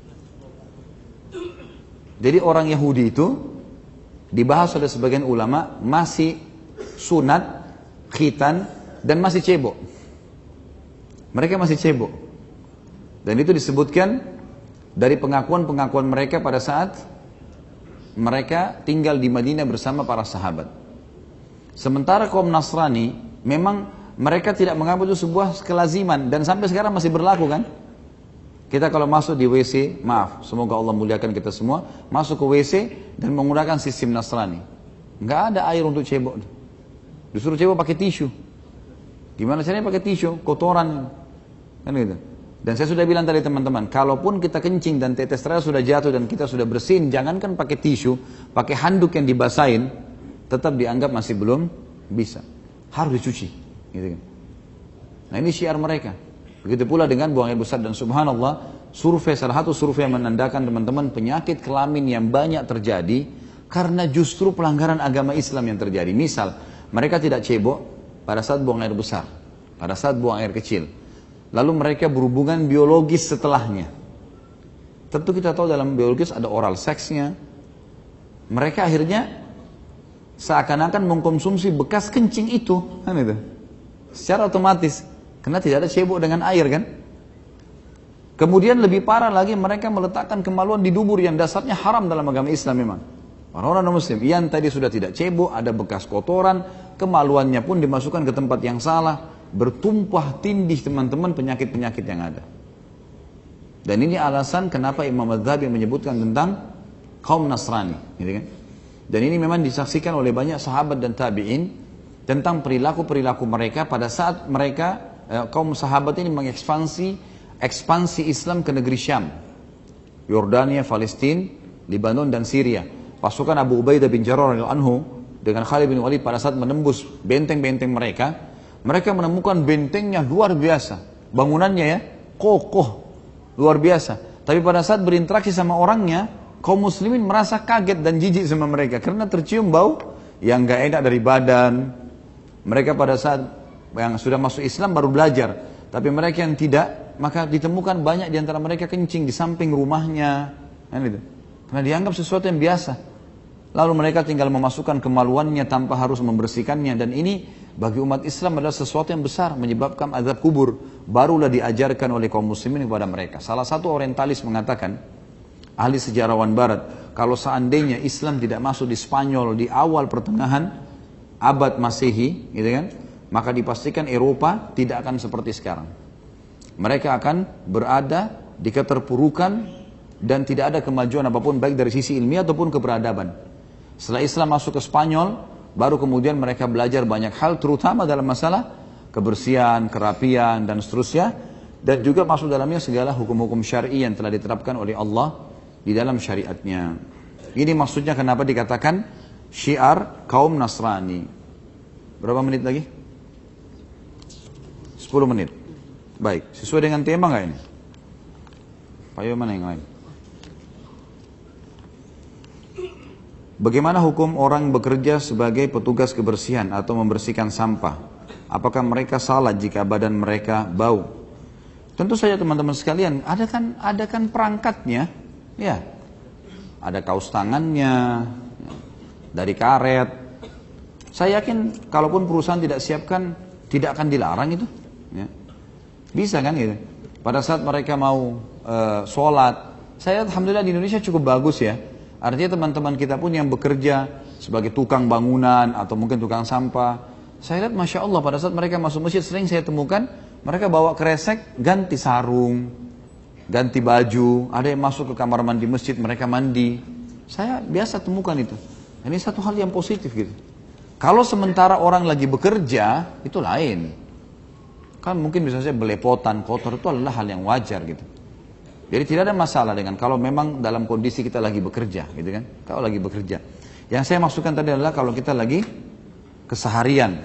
Jadi orang Yahudi itu dibahas oleh sebagian ulama masih sunat, khitan, dan masih cebok. Mereka masih cebok. Dan itu disebutkan dari pengakuan-pengakuan mereka pada saat mereka tinggal di Madinah bersama para sahabat. Sementara kaum Nasrani memang mereka tidak menganggap itu sebuah kelaziman dan sampai sekarang masih berlaku kan? Kita kalau masuk di WC, maaf, semoga Allah muliakan kita semua, masuk ke WC dan menggunakan sistem Nasrani. Nggak ada air untuk cebok. Disuruh cebok pakai tisu. Gimana caranya pakai tisu? Kotoran. Kan gitu. Dan saya sudah bilang tadi teman-teman, kalaupun kita kencing dan tetes terakhir sudah jatuh dan kita sudah bersihin, jangankan pakai tisu, pakai handuk yang dibasahin, tetap dianggap masih belum bisa. Harus dicuci. Gitu kan. Nah ini syiar mereka. Begitu pula dengan buang air besar dan subhanallah, salah satu survei yang menandakan teman-teman penyakit kelamin yang banyak terjadi karena justru pelanggaran agama Islam yang terjadi. Misal, mereka tidak cebok pada saat buang air besar, pada saat buang air kecil. Lalu mereka berhubungan biologis setelahnya. Tentu kita tahu dalam biologis ada oral seksnya. Mereka akhirnya seakan-akan mengkonsumsi bekas kencing itu, kan itu. Secara otomatis, karena tidak ada cebok dengan air kan. Kemudian lebih parah lagi mereka meletakkan kemaluan di dubur yang dasarnya haram dalam agama Islam memang. Orang-orang muslim yang tadi sudah tidak cebok, ada bekas kotoran, kemaluannya pun dimasukkan ke tempat yang salah. Bertumpah tindih teman-teman penyakit-penyakit yang ada. Dan ini alasan kenapa Imam Adz-Dzahabi menyebutkan tentang kaum Nasrani, gitu kan? Dan ini memang disaksikan oleh banyak sahabat dan tabi'in tentang perilaku-perilaku mereka pada saat mereka kaum sahabat ini ekspansi Islam ke negeri Syam, Yordania, Palestina, Lebanon dan Syria. Pasukan Abu Ubaidah bin Jarrah radhiyallahu anhu dengan Khalid bin Walid pada saat menembus benteng-benteng mereka menemukan bentengnya luar biasa. Bangunannya ya, kokoh, luar biasa. Tapi pada saat berinteraksi sama orangnya, kaum muslimin merasa kaget dan jijik sama mereka. Karena tercium bau yang gak enak dari badan. Mereka pada saat yang sudah masuk Islam baru belajar. Tapi mereka yang tidak, maka ditemukan banyak di antara mereka kencing di samping rumahnya. Karena dianggap sesuatu yang biasa. Lalu mereka tinggal memasukkan kemaluannya tanpa harus membersihkannya. Dan ini bagi umat Islam adalah sesuatu yang besar, menyebabkan azab kubur. Barulah diajarkan oleh kaum muslimin kepada mereka. Salah satu orientalis mengatakan, ahli sejarawan barat, kalau seandainya Islam tidak masuk di Spanyol di awal pertengahan abad Masehi, gitu kan, maka dipastikan Eropa tidak akan seperti sekarang. Mereka akan berada di keterpurukan dan tidak ada kemajuan apapun baik dari sisi ilmiah ataupun keberadaban. Setelah Islam masuk ke Spanyol, baru kemudian mereka belajar banyak hal, terutama dalam masalah kebersihan, kerapian, dan seterusnya. Dan juga masuk dalamnya segala hukum-hukum syar'i yang telah diterapkan oleh Allah di dalam syariatnya. Ini maksudnya kenapa dikatakan syiar kaum Nasrani. Berapa menit lagi? 10 menit. Baik, sesuai dengan tema nggak ini? Pak Yo, mana yang lain? Bagaimana hukum orang bekerja sebagai petugas kebersihan atau membersihkan sampah? Apakah mereka salah jika badan mereka bau? Tentu saja teman-teman sekalian, ada kan perangkatnya, ya. Ada kaos tangannya, dari karet. Saya yakin kalaupun perusahaan tidak siapkan, tidak akan dilarang itu. Ya. Bisa kan gitu. Pada saat mereka mau sholat, saya alhamdulillah di Indonesia cukup bagus ya. Artinya teman-teman kita pun yang bekerja sebagai tukang bangunan atau mungkin tukang sampah, saya lihat Masya Allah pada saat mereka masuk masjid sering saya temukan mereka bawa kresek, ganti sarung, ganti baju, ada yang masuk ke kamar mandi masjid, mereka mandi. Saya biasa temukan itu. Ini satu hal yang positif gitu. Kalau sementara orang lagi bekerja, itu lain. Kan mungkin bisa saja belepotan, kotor, itu adalah hal yang wajar gitu. Jadi tidak ada masalah dengan kalau memang dalam kondisi kita lagi bekerja, gitu kan? Kalau lagi bekerja. Yang saya maksudkan tadi adalah kalau kita lagi keseharian.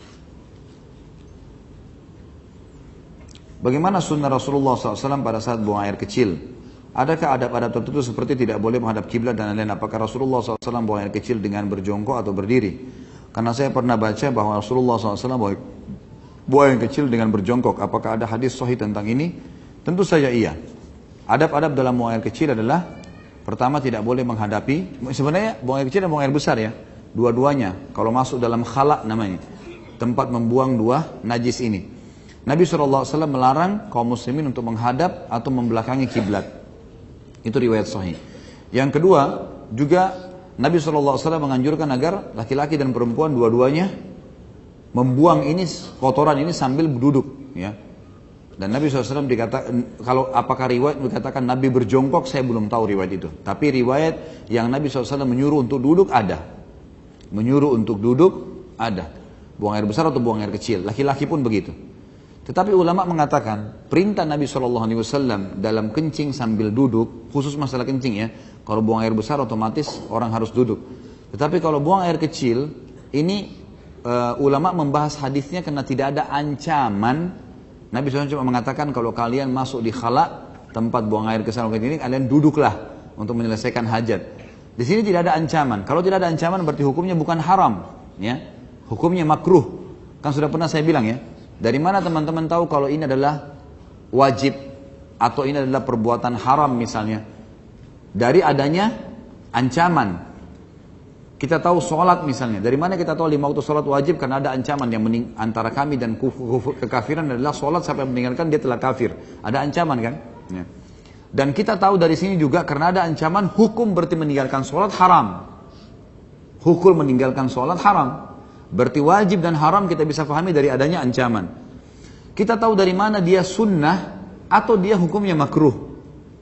Bagaimana sunnah Rasulullah SAW pada saat buang air kecil? Adakah adab-adab tertentu seperti tidak boleh menghadap kiblat dan lain-lain? Apakah Rasulullah SAW buang air kecil dengan berjongkok atau berdiri? Karena saya pernah baca bahwa Rasulullah SAW buang air kecil dengan berjongkok. Apakah ada hadis sahih tentang ini? Tentu saja iya. Adab-adab dalam buang air kecil adalah pertama tidak boleh menghadapi, sebenarnya buang air kecil dan buang air besar ya, dua-duanya. Kalau masuk dalam khala namanya, tempat membuang dua najis ini. Nabi SAW melarang kaum muslimin untuk menghadap atau membelakangi kiblat. Itu riwayat sahih. Yang kedua, juga Nabi SAW menganjurkan agar laki-laki dan perempuan dua-duanya membuang ini kotoran ini sambil duduk, ya. Dan Nabi SAW dikatakan, kalau apakah riwayat dikatakan Nabi berjongkok, saya belum tahu riwayat itu. Tapi riwayat yang Nabi SAW menyuruh untuk duduk ada. Menyuruh untuk duduk ada. Buang air besar atau buang air kecil. Laki-laki pun begitu. Tetapi ulama mengatakan perintah Nabi SAW dalam kencing sambil duduk, khusus masalah kencing ya. Kalau buang air besar otomatis orang harus duduk. Tetapi kalau buang air kecil, ini ulama membahas hadisnya karena tidak ada ancaman. Nabi SAW cuma mengatakan kalau kalian masuk di khala, tempat buang air kecil ini, kalian duduklah untuk menyelesaikan hajat. Di sini tidak ada ancaman. Kalau tidak ada ancaman berarti hukumnya bukan haram, ya. Hukumnya makruh. Kan sudah pernah saya bilang ya. Dari mana teman-teman tahu kalau ini adalah wajib atau ini adalah perbuatan haram misalnya? Dari adanya ancaman. Kita tahu sholat misalnya. Dari mana kita tahu 5 waktu sholat wajib? Karena ada ancaman yang antara kami dan kekafiran adalah sholat sampai meninggalkan dia telah kafir. Ada ancaman kan? Ya. Dan kita tahu dari sini juga karena ada ancaman hukum berarti meninggalkan sholat haram. Hukum meninggalkan sholat haram. Berarti wajib dan haram kita bisa pahami dari adanya ancaman. Kita tahu dari mana dia sunnah atau dia hukumnya makruh.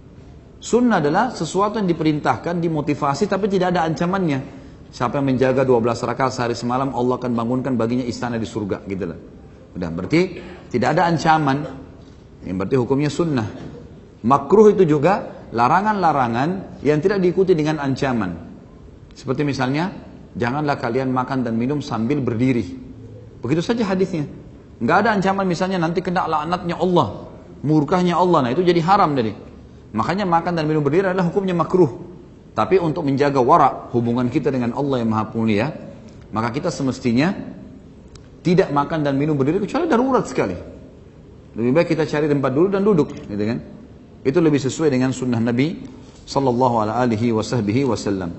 Sunnah adalah sesuatu yang diperintahkan, dimotivasi tapi tidak ada ancamannya. Siapa yang menjaga 12 rakaat sehari semalam, Allah akan bangunkan baginya istana di surga, gitu lah. Udah, berarti tidak ada ancaman. Yang berarti hukumnya sunnah. Makruh itu juga larangan-larangan yang tidak diikuti dengan ancaman. Seperti misalnya, janganlah kalian makan dan minum sambil berdiri. Begitu saja hadisnya. Nggak ada ancaman misalnya nanti kena laknatnya Allah, murkahnya Allah. Nah itu jadi haram tadi. Makanya makan dan minum berdiri adalah hukumnya makruh. Tapi untuk menjaga wara, hubungan kita dengan Allah yang maha mulia, maka kita semestinya tidak makan dan minum berdiri kecuali darurat sekali. Lebih baik kita cari tempat dulu dan duduk, gitu kan? Itu lebih sesuai dengan sunnah Nabi sallallahu alaihi wasallam.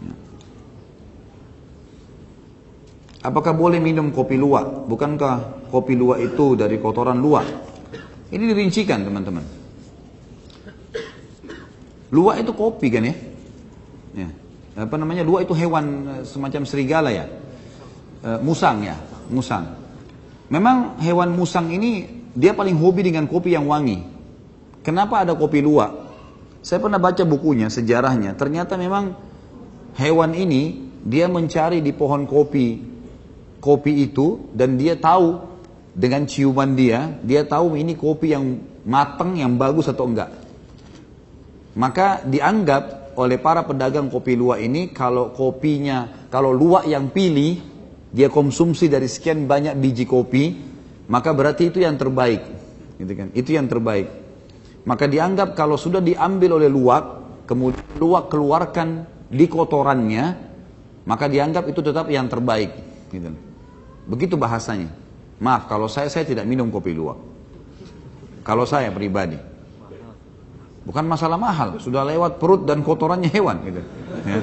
Apakah boleh minum kopi luwak? Bukankah kopi luwak itu dari kotoran luwak? Ini dirincikan teman-teman. Luwak itu kopi kan ya? Ya. Apa namanya? Luwak itu hewan semacam serigala ya? Musang ya? Musang. Memang hewan musang ini dia paling hobi dengan kopi yang wangi. Kenapa ada kopi luwak? Saya pernah baca bukunya, sejarahnya. Ternyata memang hewan ini dia mencari di pohon kopi itu dan dia tahu dengan ciuman dia tahu ini kopi yang matang, yang bagus atau enggak. Maka dianggap oleh para pedagang kopi luwak ini kalau luwak yang pilih dia konsumsi dari sekian banyak biji kopi, maka berarti itu yang terbaik, gitu kan? Itu yang terbaik. Maka dianggap kalau sudah diambil oleh luwak, kemudian luwak keluarkan di kotorannya, maka dianggap itu tetap yang terbaik, gitu. Begitu bahasanya. Maaf kalau saya tidak minum kopi luwak. Kalau saya pribadi. Bukan masalah mahal, sudah lewat perut dan kotorannya hewan gitu. Ya.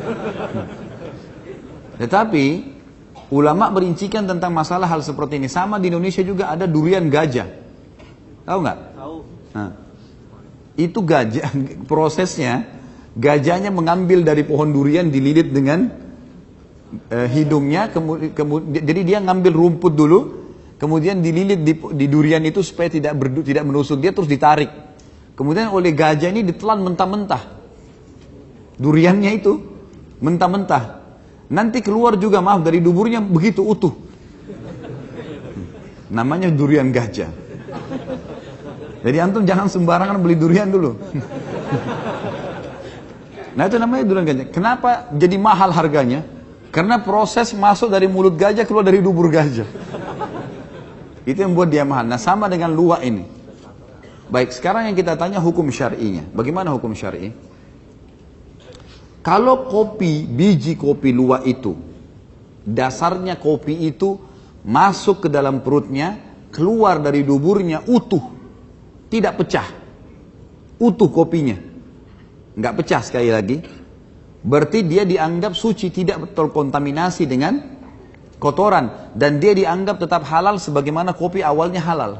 Tetapi ulama merincikan tentang masalah hal seperti ini. Sama di Indonesia juga ada durian gajah. Tahu nggak? Tahu. Nah, itu gajah, prosesnya gajahnya mengambil dari pohon durian, dililit dengan hidungnya, jadi dia ngambil rumput dulu, kemudian dililit di durian itu supaya tidak menusuk dia, terus ditarik. Kemudian oleh gajah ini ditelan mentah-mentah. Duriannya itu mentah-mentah. Nanti keluar juga dari duburnya begitu utuh. Namanya durian gajah. Jadi antum jangan sembarangan beli durian dulu. Nah itu namanya durian gajah. Kenapa jadi mahal harganya? Karena proses masuk dari mulut gajah keluar dari dubur gajah. Itu yang buat dia mahal. Nah sama dengan luwak ini. Baik, sekarang yang kita tanya hukum syar'inya. Bagaimana hukum syar'i? Kalau biji kopi luwak itu, dasarnya kopi itu masuk ke dalam perutnya, keluar dari duburnya utuh, tidak pecah, utuh kopinya, nggak pecah sekali lagi, berarti dia dianggap suci, tidak terkontaminasi dengan kotoran, dan dia dianggap tetap halal sebagaimana kopi awalnya halal.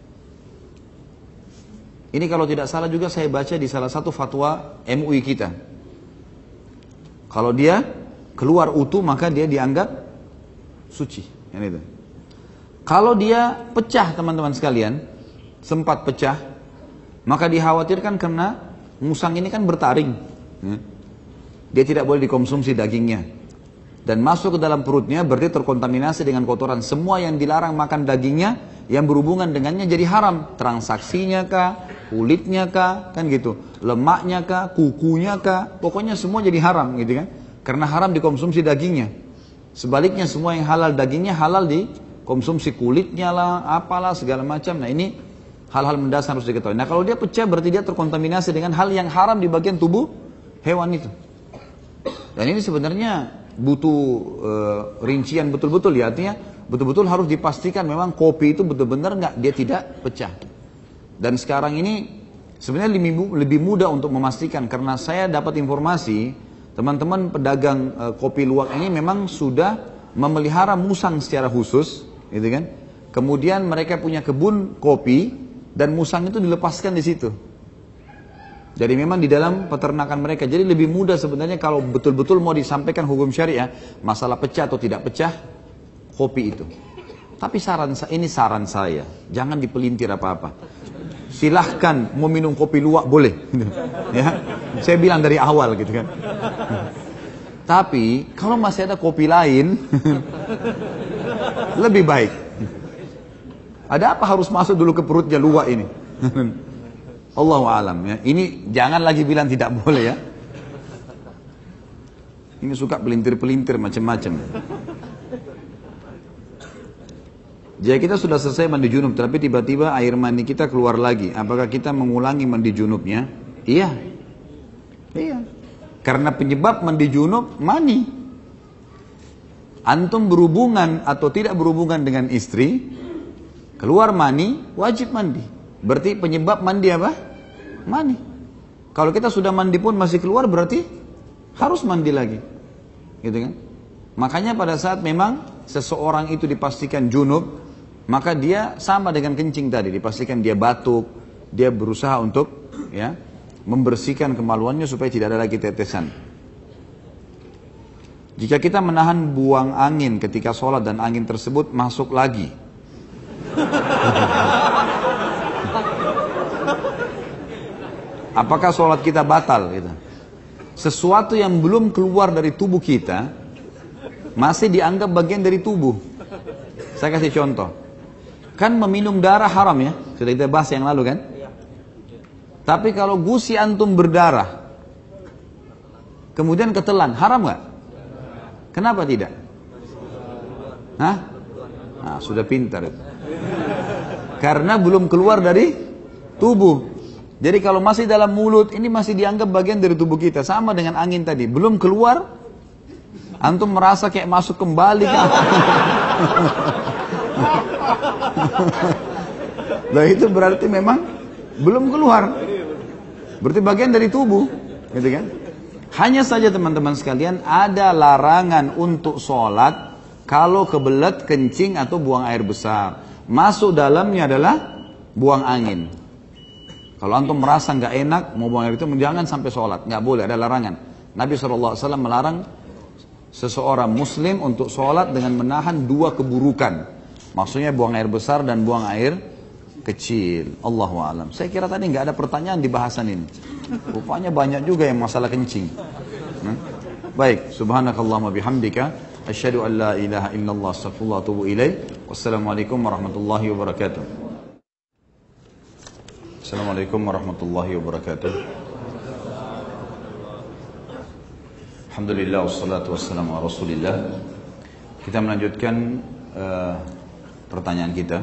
Ini kalau tidak salah juga saya baca di salah satu fatwa MUI kita. Kalau dia keluar utuh maka dia dianggap suci. Yang itu. Kalau dia pecah teman-teman sekalian, sempat pecah, maka dikhawatirkan karena musang ini kan bertaring. Dia tidak boleh dikonsumsi dagingnya. Dan masuk ke dalam perutnya berarti terkontaminasi dengan kotoran. Semua yang dilarang makan dagingnya, yang berhubungan dengannya jadi haram. Transaksinya kah, kulitnya kah, kan gitu. Lemaknya kah, kukunya kah, pokoknya semua jadi haram gitu kan. Karena haram dikonsumsi dagingnya. Sebaliknya semua yang halal dagingnya halal dikonsumsi kulitnya lah, apalah segala macam. Nah ini hal-hal mendasar harus diketahui. Nah kalau dia pecah berarti dia terkontaminasi dengan hal yang haram di bagian tubuh hewan itu. Dan ini sebenarnya butuh rincian betul-betul ya, artinya betul-betul harus dipastikan memang kopi itu betul-benar nggak, dia tidak pecah. Dan sekarang ini sebenarnya lebih mudah untuk memastikan, karena saya dapat informasi teman-teman pedagang kopi luwak ini memang sudah memelihara musang secara khusus, gitu kan? Kemudian mereka punya kebun kopi dan musang itu dilepaskan di situ. Jadi memang di dalam peternakan mereka. Jadi lebih mudah sebenarnya kalau betul-betul mau disampaikan hukum syariah, masalah pecah atau tidak pecah kopi itu. Tapi ini saran saya, jangan dipelintir apa-apa. Silahkan mau minum kopi luwak boleh, ya. Saya bilang dari awal gitu kan. Tapi kalau masih ada kopi lain, lebih baik. Ada apa harus masuk dulu ke perutnya luwak ini? Allahu a'lam ya. Ini jangan lagi bilang tidak boleh ya. Ini suka pelintir-pelintir macam-macam. Jadi kita sudah selesai mandi junub, tapi tiba-tiba air mandi kita keluar lagi. Apakah kita mengulangi mandi junubnya? Iya. Iya. Karena penyebab mandi junub mani. Antum berhubungan atau tidak berhubungan dengan istri, keluar mani, wajib mandi. Berarti penyebab mandi apa? Mani. Kalau kita sudah mandi pun masih keluar berarti harus mandi lagi. Gitu kan? Makanya pada saat memang seseorang itu dipastikan junub, maka dia sama dengan kencing tadi, dipastikan dia batuk, dia berusaha untuk ya membersihkan kemaluannya supaya tidak ada lagi tetesan. Jika kita menahan buang angin ketika sholat dan angin tersebut masuk lagi, apakah sholat kita batal? Gitu. Sesuatu yang belum keluar dari tubuh kita masih dianggap bagian dari tubuh. Saya kasih contoh. Kan meminum darah haram ya, sudah kita bahas yang lalu kan. Tapi kalau gusi antum berdarah, kemudian ketelan, haram nggak? Kenapa tidak? Hah? Nah, sudah pintar. Karena belum keluar dari tubuh. Jadi kalau masih dalam mulut, ini masih dianggap bagian dari tubuh kita. Sama dengan angin tadi, belum keluar, antum merasa kayak masuk kembali kan? Nah itu berarti memang belum keluar. Berarti bagian dari tubuh, gitu kan? Hanya saja teman-teman sekalian, ada larangan untuk sholat kalau kebelet kencing atau buang air besar. Masuk dalamnya adalah buang angin. Kalau antum merasa nggak enak mau buang air itu, jangan sampai sholat, nggak boleh, ada larangan. Nabi SAW melarang seseorang muslim untuk sholat dengan menahan dua keburukan. Maksudnya buang air besar dan buang air kecil. Allahu a'lam. Saya kira tadi nggak ada pertanyaan di bahasan ini. Rupanya banyak juga yang masalah kencing. Baik, subhanakallahumma bihamdika asyhadu an la ilaha illallah astaghfirullah wa atubu ilaih. Wassalamualaikum warahmatullahi wabarakatuh. Assalamualaikum warahmatullahi wabarakatuh. Alhamdulillah wassalatu wassalamu ala Rasulillah. Kita melanjutkan pertanyaan kita.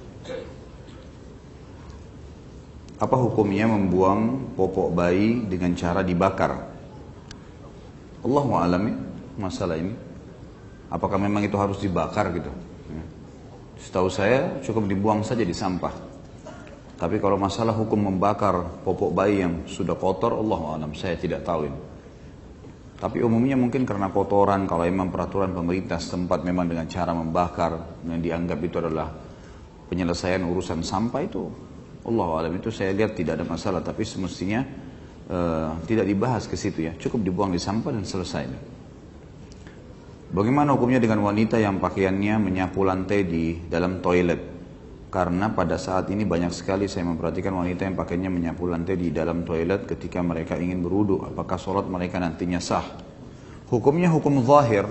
Apa hukumnya membuang popok bayi dengan cara dibakar? Allahu a'lam masalah ini. Apakah memang itu harus dibakar gitu? Setahu saya cukup dibuang saja di sampah. Tapi kalau masalah hukum membakar popok bayi yang sudah kotor, Allahu a'lam, saya tidak tahu ini. Tapi umumnya mungkin karena kotoran, kalau memang peraturan pemerintah setempat memang dengan cara membakar yang dianggap itu adalah penyelesaian urusan sampah itu, Allahu a'lam, itu saya lihat tidak ada masalah. Tapi semestinya tidak dibahas ke situ ya, cukup dibuang di sampah dan selesai. Bagaimana hukumnya dengan wanita yang pakaiannya menyapu lantai di dalam toilet? Karena pada saat ini banyak sekali saya memperhatikan wanita yang pakaiannya menyapu lantai di dalam toilet ketika mereka ingin berwudu. Apakah sholat mereka nantinya sah? Hukumnya hukum zahir.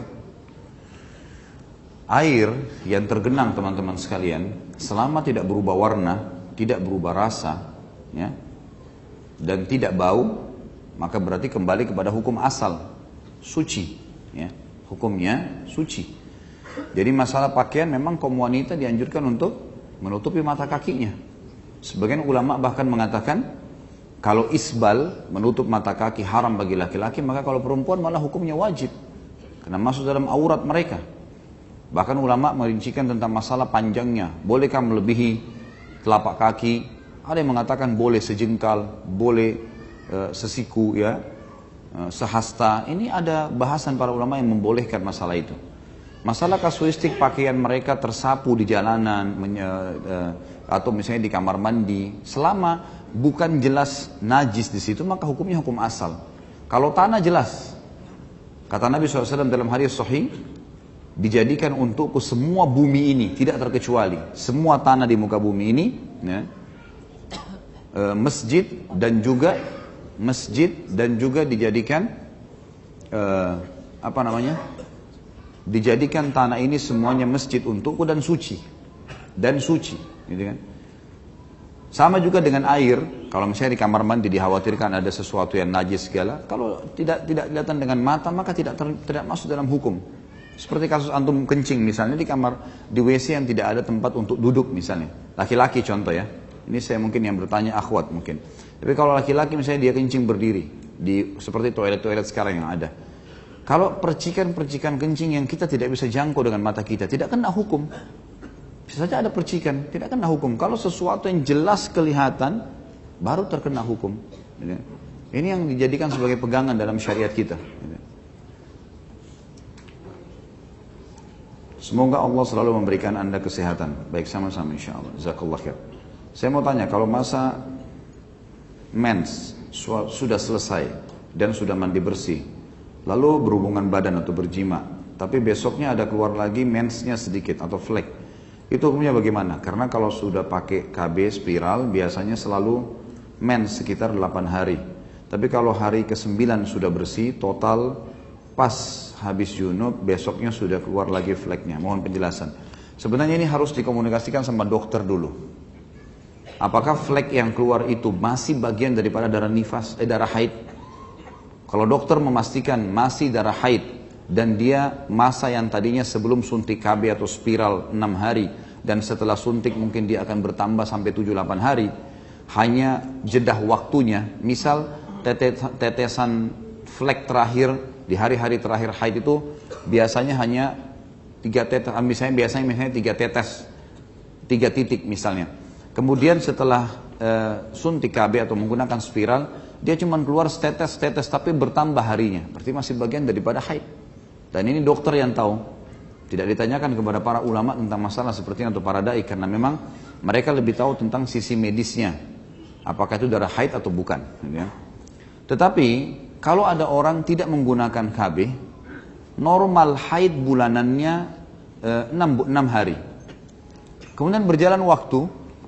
Air yang tergenang teman-teman sekalian, selama tidak berubah warna, tidak berubah rasa, ya, dan tidak bau, maka berarti kembali kepada hukum asal, suci, ya. Hukumnya suci. Jadi masalah pakaian memang kaum wanita dianjurkan untuk menutupi mata kakinya. Sebagian ulama bahkan mengatakan kalau isbal, menutup mata kaki, haram bagi laki-laki, maka kalau perempuan malah hukumnya wajib karena masuk dalam aurat mereka. Bahkan ulama merincikan tentang masalah panjangnya, bolehkah melebihi telapak kaki? Ada yang mengatakan boleh sejengkal, boleh sesiku, ya, sehasta. Ini ada bahasan para ulama yang membolehkan masalah itu. Masalah kasuistik pakaian mereka tersapu di jalanan atau misalnya di kamar mandi, selama bukan jelas najis di situ, maka hukumnya hukum asal. Kalau tanah jelas, kata Nabi SAW dalam hadis sahih, dijadikan untukku semua bumi ini, tidak terkecuali semua tanah di muka bumi ini, ya, masjid dan juga dijadikan dijadikan tanah ini semuanya masjid untukku dan suci, gitu kan? Sama juga dengan air. Kalau misalnya di kamar mandi dikhawatirkan ada sesuatu yang najis segala, kalau tidak kelihatan dengan mata maka tidak masuk dalam hukum. Seperti kasus antum kencing misalnya di WC yang tidak ada tempat untuk duduk misalnya, laki-laki contoh ya. Ini saya mungkin yang bertanya akhwat mungkin. Tapi kalau laki-laki misalnya dia kencing berdiri seperti toilet-toilet sekarang yang ada. Kalau percikan-percikan kencing yang kita tidak bisa jangkau dengan mata kita, tidak kena hukum. Bisa saja ada percikan, tidak kena hukum. Kalau sesuatu yang jelas kelihatan, baru terkena hukum. Ini yang dijadikan sebagai pegangan dalam syariat kita. Semoga Allah selalu memberikan Anda kesehatan. Baik, sama-sama insya Allah. Jazakallah khair. Saya mau tanya, kalau masa mens sudah selesai dan sudah mandi bersih, lalu berhubungan badan atau berjima, tapi besoknya ada keluar lagi mensnya sedikit atau flek, itu hukumnya bagaimana? Karena kalau sudah pakai KB spiral biasanya selalu mens sekitar 8 hari. Tapi kalau hari ke-9 sudah bersih total, pas habis junub besoknya sudah keluar lagi fleknya. Mohon penjelasan. Sebenarnya ini harus dikomunikasikan sama dokter dulu. Apakah flek yang keluar itu masih bagian daripada darah nifas, darah haid? Kalau dokter memastikan masih darah haid dan dia masa yang tadinya sebelum suntik KB atau spiral 6 hari dan setelah suntik mungkin dia akan bertambah sampai 7-8 hari, hanya jedah waktunya, misal tetesan flek terakhir di hari-hari terakhir haid itu biasanya hanya 3 tetes, misalnya 3 tetes, 3 titik misalnya. Kemudian setelah suntik KB atau menggunakan spiral, dia cuma keluar setetes, tapi bertambah harinya. Berarti masih bagian daripada haid. Dan ini dokter yang tahu. Tidak ditanyakan kepada para ulama tentang masalah seperti itu atau para dai, karena memang mereka lebih tahu tentang sisi medisnya. Apakah itu darah haid atau bukan. Ya. Tetapi kalau ada orang tidak menggunakan KB, normal haid bulanannya 6 hari. Kemudian berjalan waktu,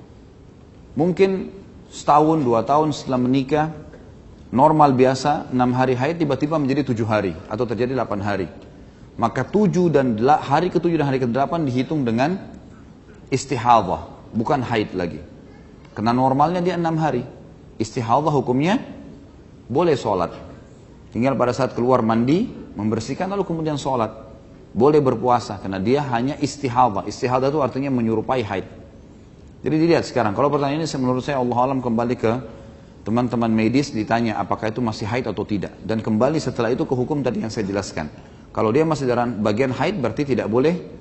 mungkin setahun, 2 tahun setelah menikah, normal biasa 6 hari haid tiba-tiba menjadi 7 hari atau terjadi 8 hari. Maka hari ke-7 dan hari ke-8 dihitung dengan istihadhah, bukan haid lagi. Karena normalnya dia 6 hari. Istihadhah hukumnya boleh sholat. Tinggal pada saat keluar mandi, membersihkan lalu kemudian sholat. Boleh berpuasa karena dia hanya istihadhah. Istihadhah itu artinya menyerupai haid. Jadi dilihat sekarang, kalau pertanyaan ini menurut saya Allah alam kembali ke teman-teman medis, ditanya apakah itu masih haid atau tidak. Dan kembali setelah itu ke hukum tadi yang saya jelaskan. Kalau dia masih dalam bagian haid berarti tidak boleh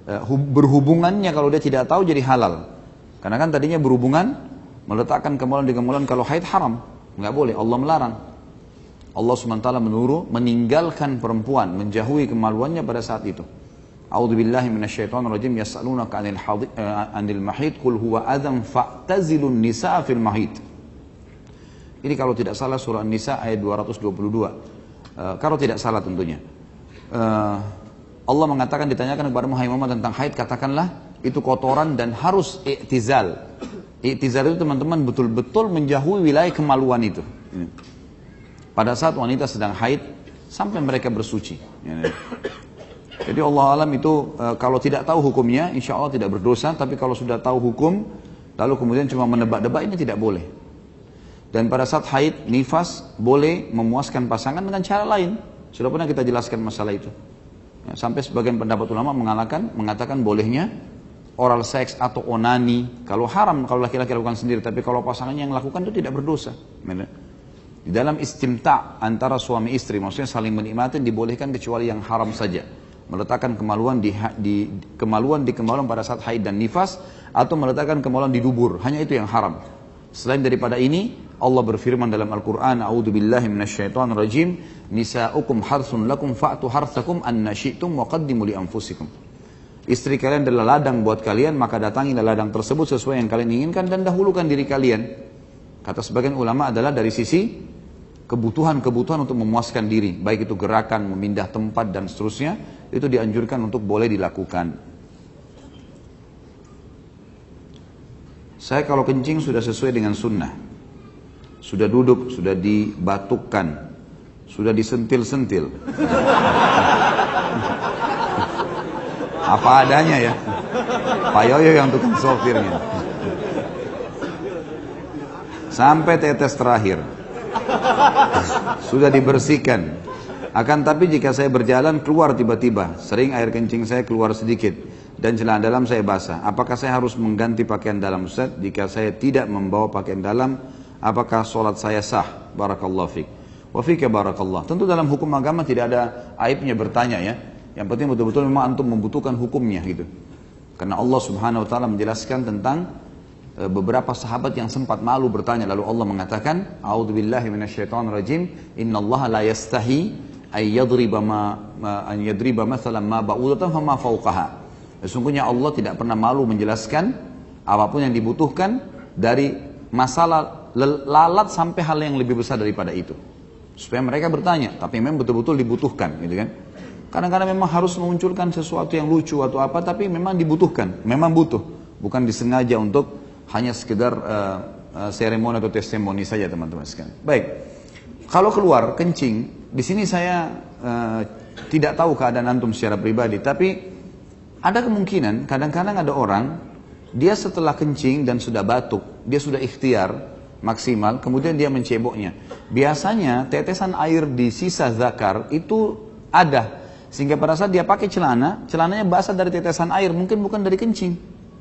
berhubungannya kalau dia tidak tahu jadi halal. Karena kan tadinya berhubungan, meletakkan kemaluan di kemaluan kalau haid haram. Nggak boleh, Allah melarang. Allah SWT menyuruh meninggalkan perempuan, menjauhi kemaluannya pada saat itu. A'udzubillahi minasyaitonirrajim, yas'alunaka 'anil mahid qul huwa adzan fa'tazilun nisaa fil mahid. Ini kalau tidak salah surah An-Nisa ayat 222. Kalau tidak salah tentunya. Allah mengatakan, ditanyakan kepada Muhammad tentang haid, katakanlah itu kotoran dan harus i'tizal. I'tizal itu teman-teman betul-betul menjauhi wilayah kemaluan itu. Pada saat wanita sedang haid sampai mereka bersuci. Jadi Allah alam itu kalau tidak tahu hukumnya insya Allah tidak berdosa. Tapi kalau sudah tahu hukum lalu kemudian cuma menebak-nebak, ini tidak boleh. Dan pada saat haid, nifas boleh memuaskan pasangan dengan cara lain. Sudah pernah kita jelaskan masalah itu. Sampai sebagian pendapat ulama mengatakan bolehnya oral seks atau onani. Kalau haram kalau laki-laki lakukan sendiri, tapi kalau pasangannya yang lakukan itu tidak berdosa. Di dalam istimta' antara suami istri, maksudnya saling menikmati, dibolehkan kecuali yang haram saja. Meletakkan kemaluan di kemaluan pada saat haid dan nifas, atau meletakkan kemaluan di dubur, hanya itu yang haram. Selain daripada ini, Allah berfirman dalam Al-Quran, A'udzubillahi minasyaitonirrajim, nisa'ukum harsun lakum fa'tu harsakum anna syi'tum wa qaddimu li anfusikum. Istri kalian adalah ladang buat kalian, maka datangilah ladang tersebut sesuai yang kalian inginkan dan dahulukan diri kalian. Kata sebagian ulama adalah dari sisi kebutuhan-kebutuhan untuk memuaskan diri, baik itu gerakan, memindah tempat dan seterusnya, itu dianjurkan untuk boleh dilakukan. Saya kalau kencing sudah sesuai dengan sunnah, sudah duduk, sudah dibatukkan, sudah disentil-sentil. Apa adanya ya, Pak Yoyo yang tukang sopirnya. Sampai tetes terakhir sudah dibersihkan. Akan tapi jika saya berjalan keluar tiba-tiba, sering air kencing saya keluar sedikit dan celana dalam saya basah, apakah saya harus mengganti pakaian dalam, Ustaz? Jika saya tidak membawa pakaian dalam, apakah sholat saya sah? Barakallahu fiik. Wa fika barakallah. Tentu dalam hukum agama tidak ada aibnya bertanya ya. Yang penting betul-betul memang antum membutuhkan hukumnya gitu. Karena Allah Subhanahu wa taala menjelaskan tentang beberapa sahabat yang sempat malu bertanya, lalu Allah mengatakan, A'udzubillahi minasyaitonirrajim, innallaha la yastahi ay yadriba mathalan ma ba'udatan fama fawqaha. Sesungguhnya Allah tidak pernah malu menjelaskan apapun yang dibutuhkan dari masalah lalat sampai hal yang lebih besar daripada itu. Supaya mereka bertanya, tapi memang betul-betul dibutuhkan gitu kan. Kadang-kadang memang harus memunculkan sesuatu yang lucu atau apa, tapi memang dibutuhkan, memang butuh, bukan disengaja untuk hanya sekedar seremoni atau testimoni saja teman-teman sekalian. Baik, kalau keluar kencing, di sini saya tidak tahu keadaan antum secara pribadi, tapi ada kemungkinan kadang-kadang ada orang dia setelah kencing dan sudah batuk, dia sudah ikhtiar maksimal, kemudian dia menceboknya. Biasanya tetesan air di sisa zakar itu ada, sehingga pada saat dia pakai celananya basah dari tetesan air, mungkin bukan dari kencing.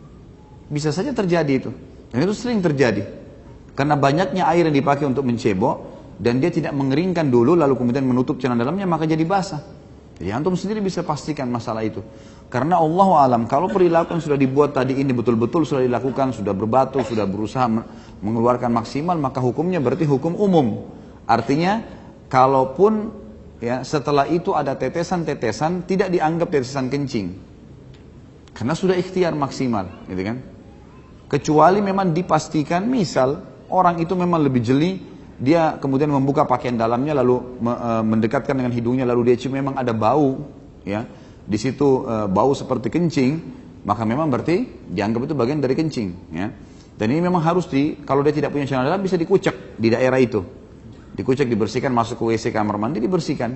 Bisa saja terjadi itu. Dan itu sering terjadi. Karena banyaknya air yang dipakai untuk mencebok, dan dia tidak mengeringkan dulu, lalu kemudian menutup celana dalamnya, maka jadi basah. Jadi antum sendiri bisa pastikan masalah itu. Karena Allah alam, kalau perilaku yang sudah dibuat tadi ini betul-betul sudah dilakukan, sudah berbatu, sudah berusaha mengeluarkan maksimal, maka hukumnya berarti hukum umum. Artinya, kalaupun ya setelah itu ada tetesan-tetesan, tidak dianggap tetesan kencing. Karena sudah ikhtiar maksimal, gitu kan? Kecuali memang dipastikan, misal orang itu memang lebih jeli, dia kemudian membuka pakaian dalamnya lalu mendekatkan dengan hidungnya lalu dia cium, memang ada bau, ya di situ bau seperti kencing, maka memang berarti dianggap itu bagian dari kencing, ya. Dan ini memang harus kalau dia tidak punya celana dalam bisa dikucek di daerah itu, dikucek, dibersihkan, masuk ke WC kamar mandi dibersihkan.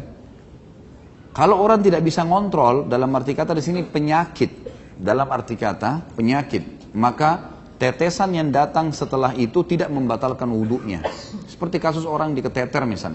Kalau orang tidak bisa ngontrol, dalam arti kata di sini penyakit, dalam arti kata penyakit, maka tetesan yang datang setelah itu tidak membatalkan wudhunya. Seperti kasus orang diketeter misalnya.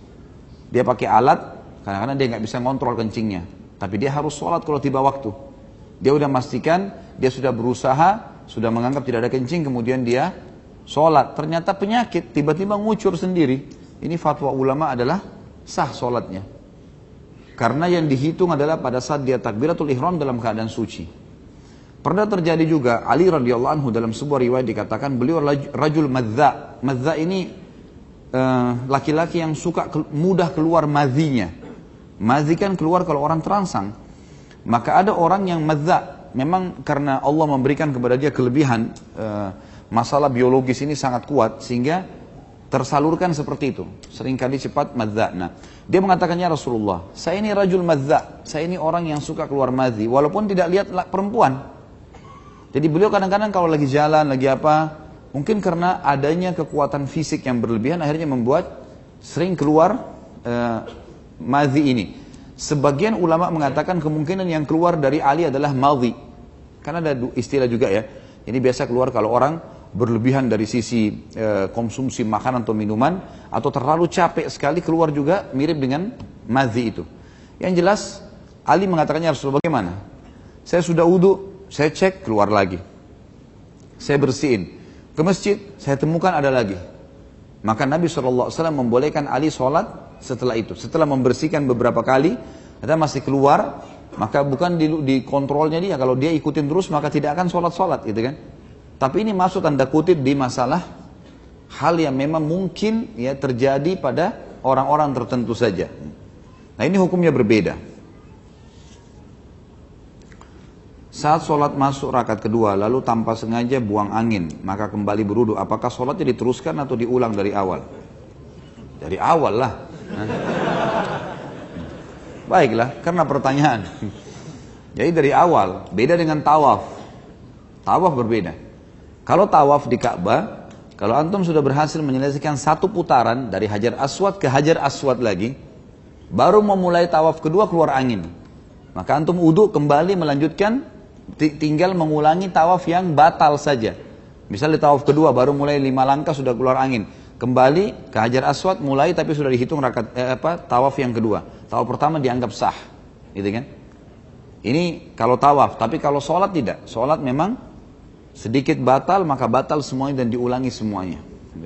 Dia pakai alat, kadang-kadang dia nggak bisa ngontrol kencingnya. Tapi dia harus sholat kalau tiba waktu. Dia udah memastikan, dia sudah berusaha, sudah menganggap tidak ada kencing, kemudian dia sholat. Ternyata penyakit, tiba-tiba ngucur sendiri. Ini fatwa ulama adalah sah sholatnya. Karena yang dihitung adalah pada saat dia takbiratul ihram dalam keadaan suci. Pernah terjadi juga Ali radhiyallahu anhu dalam sebuah riwayat dikatakan beliau rajul madza. Madza ini laki-laki yang suka mudah keluar madhinya. Madhi kan keluar kalau orang terangsang. Maka ada orang yang madza, memang karena Allah memberikan kepada dia kelebihan masalah biologis ini sangat kuat sehingga tersalurkan seperti itu. Seringkali cepat madza. Nah, dia mengatakannya Rasulullah, saya ini rajul madza, saya ini orang yang suka keluar madhi walaupun tidak lihat perempuan. Jadi beliau kadang-kadang kalau lagi jalan, lagi apa, mungkin karena adanya kekuatan fisik yang berlebihan akhirnya membuat sering keluar madhi ini. Sebagian ulama mengatakan kemungkinan yang keluar dari Ali adalah madhi. Karena ada istilah juga ya. Ini biasa keluar kalau orang berlebihan dari sisi konsumsi makanan atau minuman, atau terlalu capek sekali keluar juga mirip dengan madhi itu. Yang jelas Ali mengatakannya Rasulullah, bagaimana? Saya sudah wudu, saya cek keluar lagi. Saya bersihin. Ke masjid, saya temukan ada lagi. Maka Nabi SAW membolehkan Ali sholat setelah itu. Setelah membersihkan beberapa kali, ada masih keluar, maka bukan di kontrolnya dia. Kalau dia ikutin terus, maka tidak akan sholat-sholat gitu kan. Tapi ini masuk tanda kutip di masalah hal yang memang mungkin ya terjadi pada orang-orang tertentu saja. Nah ini hukumnya berbeda. Saat sholat masuk rakaat kedua, lalu tanpa sengaja buang angin, maka kembali berwudu. Apakah sholatnya diteruskan atau diulang dari awal? Dari awal lah. Baiklah, karena pertanyaan. Jadi dari awal, beda dengan tawaf. Tawaf berbeda. Kalau tawaf di Ka'bah, kalau antum sudah berhasil menyelesaikan satu putaran dari Hajar Aswad ke Hajar Aswad lagi, baru memulai tawaf kedua keluar angin. Maka antum wudu kembali melanjutkan, tinggal mengulangi tawaf yang batal saja. Misalnya di tawaf kedua baru mulai 5 langkah sudah keluar angin. Kembali ke Hajar Aswad mulai tapi sudah dihitung tawaf yang kedua. Tawaf pertama dianggap sah. Gitu kan? Ini kalau tawaf, tapi kalau sholat tidak. Sholat memang sedikit batal, maka batal semuanya dan diulangi semuanya.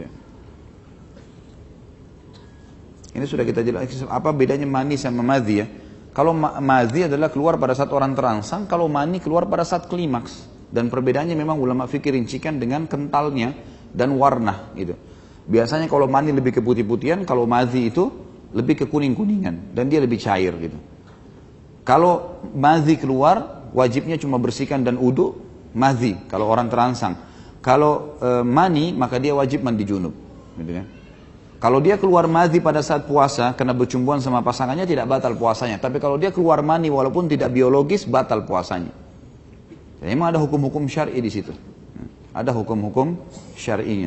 Ini sudah kita jelaskan apa bedanya mani sama madhi ya. Kalau madhi adalah keluar pada saat orang terangsang, kalau mani keluar pada saat klimaks. Dan perbedaannya memang ulama fikir rincikan dengan kentalnya dan warna gitu. Biasanya kalau mani lebih ke putih-putihan, kalau madhi itu lebih ke kuning-kuningan dan dia lebih cair gitu. Kalau madhi keluar, wajibnya cuma bersihkan dan wudu, madhi kalau orang terangsang. Kalau mani maka dia wajib mandi junub gitu kan. Kalau dia keluar madhi pada saat puasa karena berjumpa sama pasangannya tidak batal puasanya, tapi kalau dia keluar mani walaupun tidak biologis batal puasanya. Jadi memang ada hukum-hukum syar'i di situ. Ada hukum-hukum syar'inya.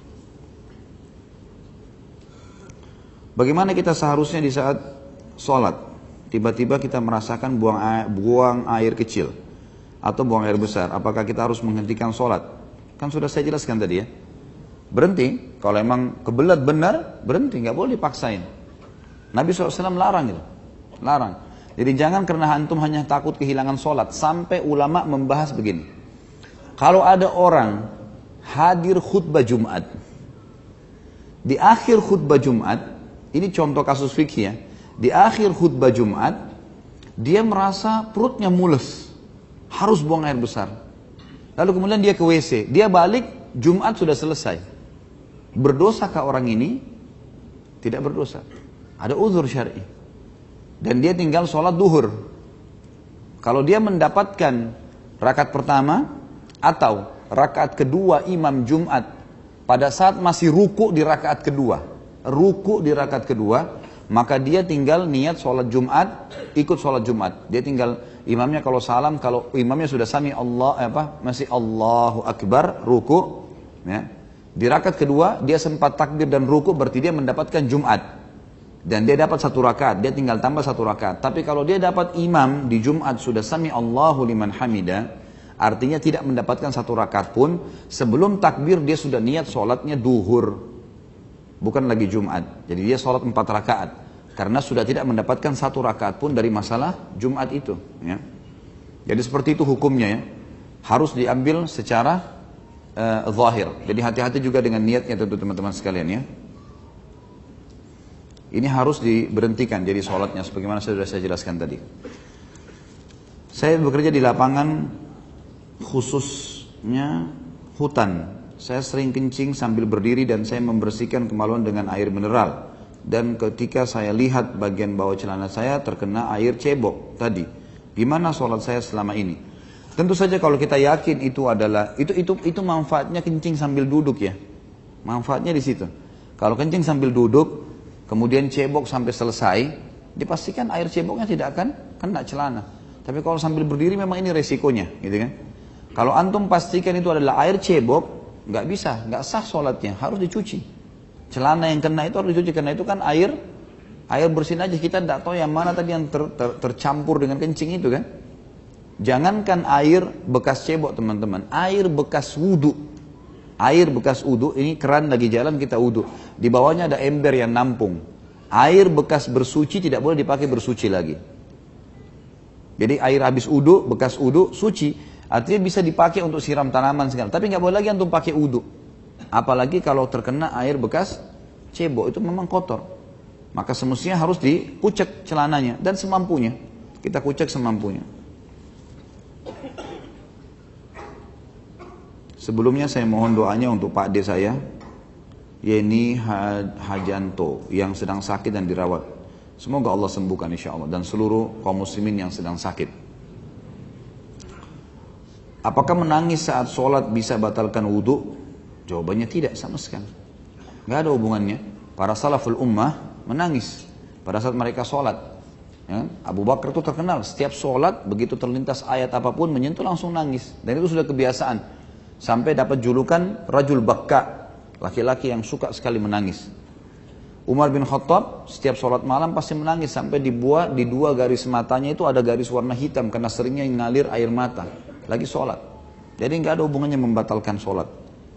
Bagaimana kita seharusnya di saat sholat tiba-tiba kita merasakan buang air kecil atau buang air besar, apakah kita harus menghentikan sholat? Kan sudah saya jelaskan tadi ya. Berhenti, kalau emang kebelat benar, berhenti, nggak boleh dipaksain. Nabi SAW larang gitu, larang. Jadi jangan karena antum hanya takut kehilangan sholat, sampai ulama membahas begini. Kalau ada orang hadir khutbah Jumat, di akhir khutbah Jumat, ini contoh kasus fikih ya, di akhir khutbah Jumat, dia merasa perutnya mules, harus buang air besar. Lalu kemudian dia ke WC, dia balik, Jumat sudah selesai. Berdosakah orang ini? Tidak berdosa. Ada uzur syar'i. Dan dia tinggal sholat duhur. Kalau dia mendapatkan rakaat pertama atau rakaat kedua imam Jumat pada saat masih ruku di rakaat kedua, maka dia tinggal niat sholat Jumat, ikut sholat Jumat. Dia tinggal imamnya kalau salam, kalau imamnya sudah sami Allah masih Allahu Akbar ruku, ya. Di rakaat kedua dia sempat takbir dan ruku, berarti dia mendapatkan Jumat. Dan dia dapat 1 rakaat, dia tinggal tambah 1 rakaat. Tapi kalau dia dapat imam di Jumat sudah sami Allahu liman hamida, artinya tidak mendapatkan 1 rakaat pun, sebelum takbir dia sudah niat sholatnya duhur, bukan lagi Jumat. Jadi dia sholat 4 rakaat, karena sudah tidak mendapatkan 1 rakaat pun dari masalah Jumat itu. Ya. Jadi seperti itu hukumnya ya, harus diambil secara zahir. Jadi hati-hati juga dengan niatnya tentu teman-teman sekalian ya. Ini harus diberhentikan jadi sholatnya sebagaimana sudah saya jelaskan tadi. Saya bekerja di lapangan khususnya hutan. Saya sering kencing sambil berdiri dan saya membersihkan kemaluan dengan air mineral. Dan ketika saya lihat bagian bawah celana saya terkena air cebok tadi. Gimana sholat saya selama ini? Tentu saja kalau kita yakin itu adalah itu manfaatnya kencing sambil duduk ya. Manfaatnya di situ. Kalau kencing sambil duduk, kemudian cebok sampai selesai, dipastikan air ceboknya tidak akan kena celana. Tapi kalau sambil berdiri memang ini resikonya, gitu kan? Kalau antum pastikan itu adalah air cebok, nggak bisa, nggak sah sholatnya, harus dicuci. Celana yang kena itu harus dicuci karena itu kan air bersin aja, kita tidak tahu yang mana tadi yang tercampur dengan kencing itu kan. Jangankan air bekas cebok teman-teman, air bekas wudu. Air bekas wudu, ini keran lagi jalan kita wudu. Di bawahnya ada ember yang nampung. Air bekas bersuci tidak boleh dipakai bersuci lagi. Jadi air habis wudu, bekas wudu, suci. Artinya bisa dipakai untuk siram tanaman segala. Tapi nggak boleh lagi untuk pakai wudu. Apalagi kalau terkena air bekas cebok, itu memang kotor. Maka semestinya harus dikucek celananya dan semampunya. Kita kucek semampunya. Sebelumnya saya mohon doanya untuk Pak D saya, Yeni Hajanto, yang sedang sakit dan dirawat. Semoga Allah sembuhkan insya Allah, dan seluruh kaum muslimin yang sedang sakit. Apakah menangis saat sholat bisa batalkan wudhu? Jawabannya tidak sama sekali. Gak ada hubungannya. Para salaful ummah menangis pada saat mereka sholat. Ya, Abu Bakar itu terkenal, setiap sholat begitu terlintas ayat apapun menyentuh langsung nangis. Dan itu sudah kebiasaan. Sampai dapat julukan Rajul Bakka, laki-laki yang suka sekali menangis. Umar bin Khattab setiap sholat malam pasti menangis sampai di dua garis matanya itu ada garis warna hitam karena seringnya ngalir air mata lagi sholat. Jadi nggak ada hubungannya membatalkan sholat.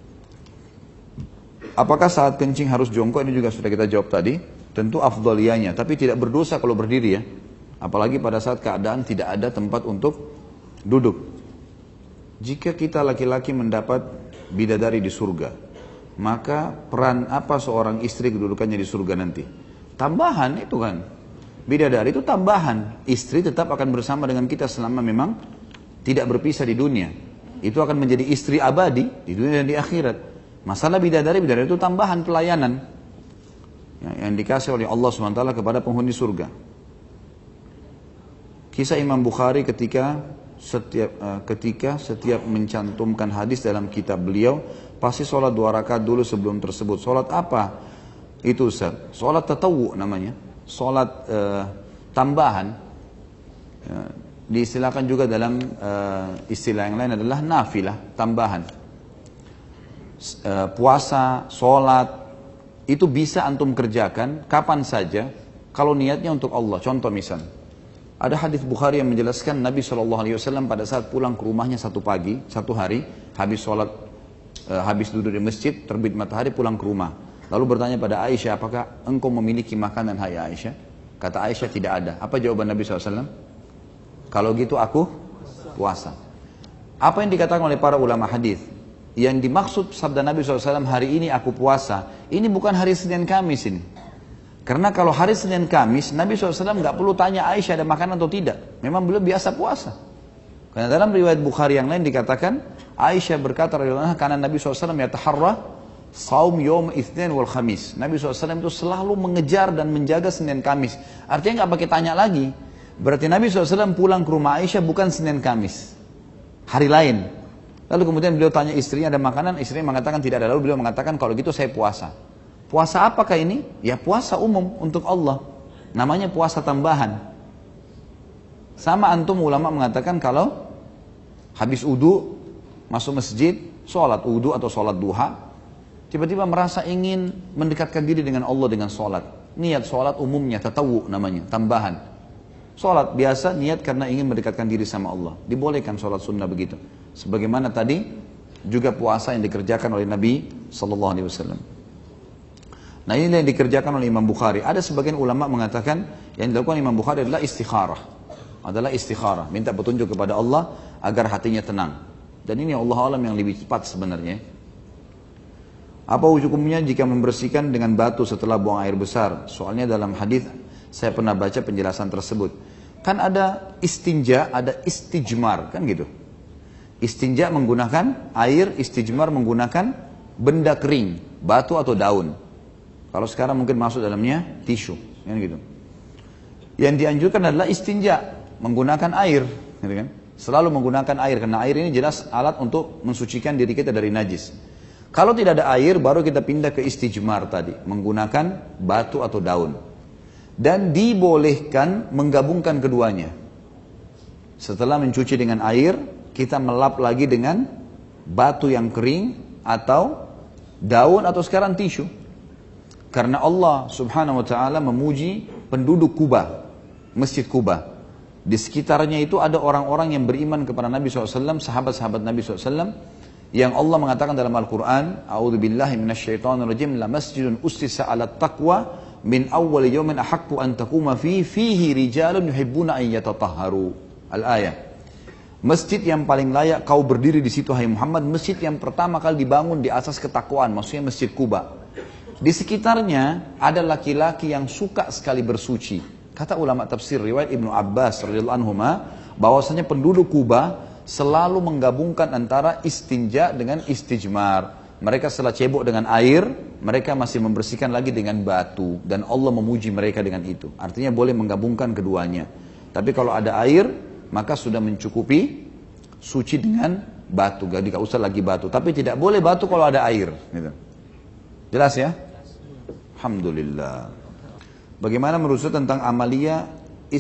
Apakah saat kencing harus jongkok? Ini juga sudah kita jawab tadi. Tentu afdaliyanya, tapi tidak berdosa kalau berdiri ya. Apalagi pada saat keadaan tidak ada tempat untuk duduk. Jika kita laki-laki mendapat bidadari di surga, maka peran apa seorang istri kedudukannya di surga nanti? Tambahan itu kan. Bidadari itu tambahan. Istri tetap akan bersama dengan kita selama memang tidak berpisah di dunia. Itu akan menjadi istri abadi di dunia dan di akhirat. Masalah bidadari itu tambahan pelayanan yang dikasih oleh Allah SWT kepada penghuni surga. Kisah Imam Bukhari ketika setiap mencantumkan hadis dalam kitab beliau, pasti sholat 2 rakaat dulu sebelum tersebut. Sholat apa itu Ustaz? Sholat tatawu namanya, sholat tambahan. Diistilahkan juga dalam istilah yang lain adalah nafilah, tambahan. Puasa, sholat, itu bisa antum kerjakan kapan saja kalau niatnya untuk Allah. Contoh misal, ada hadis Bukhari yang menjelaskan Nabi SAW pada saat pulang ke rumahnya satu pagi, satu hari, habis sholat, habis duduk di masjid, terbit matahari pulang ke rumah. Lalu bertanya pada Aisyah, apakah engkau memiliki makanan hai Aisyah? Kata Aisyah tidak ada. Apa jawaban Nabi SAW? Kalau gitu aku puasa. Apa yang dikatakan oleh para ulama hadis? Yang dimaksud sabda Nabi SAW hari ini aku puasa, ini bukan hari Senin Kamis ini. Karena kalau hari Senin Kamis, Nabi SAW nggak perlu tanya Aisyah ada makanan atau tidak. Memang beliau biasa puasa. Karena dalam riwayat Bukhari yang lain dikatakan, Aisyah berkata, karena Nabi SAW yataharra saum yom itsnin wal khamis. Nabi SAW itu selalu mengejar dan menjaga Senin Kamis. Artinya nggak pakai tanya lagi. Berarti Nabi SAW pulang ke rumah Aisyah bukan Senin Kamis, hari lain. Lalu kemudian beliau tanya istrinya ada makanan, istrinya mengatakan tidak ada. Lalu beliau mengatakan kalau gitu saya puasa. Puasa apakah ini? Ya puasa umum untuk Allah. Namanya puasa tambahan. Sama antum ulama mengatakan kalau habis wudu, masuk masjid, sholat wudu atau sholat duha, tiba-tiba merasa ingin mendekatkan diri dengan Allah dengan sholat. Niat sholat umumnya, tatawu namanya, tambahan. Sholat biasa, niat karena ingin mendekatkan diri sama Allah. Dibolehkan sholat sunnah begitu. Sebagaimana tadi, juga puasa yang dikerjakan oleh Nabi SAW. Nah ini yang dikerjakan oleh Imam Bukhari. Ada sebagian ulama mengatakan yang dilakukan Imam Bukhari adalah istikharah. Adalah istikharah. Minta petunjuk kepada Allah agar hatinya tenang. Dan ini Allah alam yang lebih cepat sebenarnya. Apa hukumnya jika membersihkan dengan batu setelah buang air besar? Soalnya dalam hadis saya pernah baca penjelasan tersebut. Kan ada istinja, ada istijmar, kan gitu. Istinja menggunakan air, istijmar menggunakan benda kering, batu atau daun. Kalau sekarang mungkin masuk dalamnya tisu, kan gitu. Yang dianjurkan adalah istinja, menggunakan air, gitu kan? Selalu menggunakan air, karena air ini jelas alat untuk mensucikan diri kita dari najis. Kalau tidak ada air, baru kita pindah ke istijmar tadi, menggunakan batu atau daun. Dan dibolehkan menggabungkan keduanya. Setelah mencuci dengan air, kita melap lagi dengan batu yang kering atau daun atau sekarang tisu. Karena Allah subhanahu wa ta'ala memuji penduduk Kuba, Masjid Kuba. Di sekitarnya itu ada orang-orang yang beriman kepada Nabi SAW, sahabat-sahabat Nabi SAW, yang Allah mengatakan dalam Al-Quran, A'udzubillahi minasyaitonirrajim, la masjidun ustisa ala taqwa min awwal yawmin ahaqqu an taquma fihi rijalun yuhibbuna an yatatahharu. Al-ayah. Masjid yang paling layak kau berdiri di situ, hai Muhammad, masjid yang pertama kali dibangun di asas ketakwaan, maksudnya Masjid Kuba. Di sekitarnya ada laki-laki yang suka sekali bersuci. Kata ulama tafsir riwayat Ibnu Abbas radhiyallahu anhuma, bahwasanya penduduk Kuba selalu menggabungkan antara istinja dengan istijmar. Mereka setelah cebok dengan air, mereka masih membersihkan lagi dengan batu. Dan Allah memuji mereka dengan itu. Artinya boleh menggabungkan keduanya. Tapi kalau ada air, maka sudah mencukupi suci dengan batu. Jadi tidak usah lagi batu. Tapi tidak boleh batu kalau ada air. Gitu. Jelas ya? Alhamdulillah. Bagaimana menurut Ustaz tentang amalia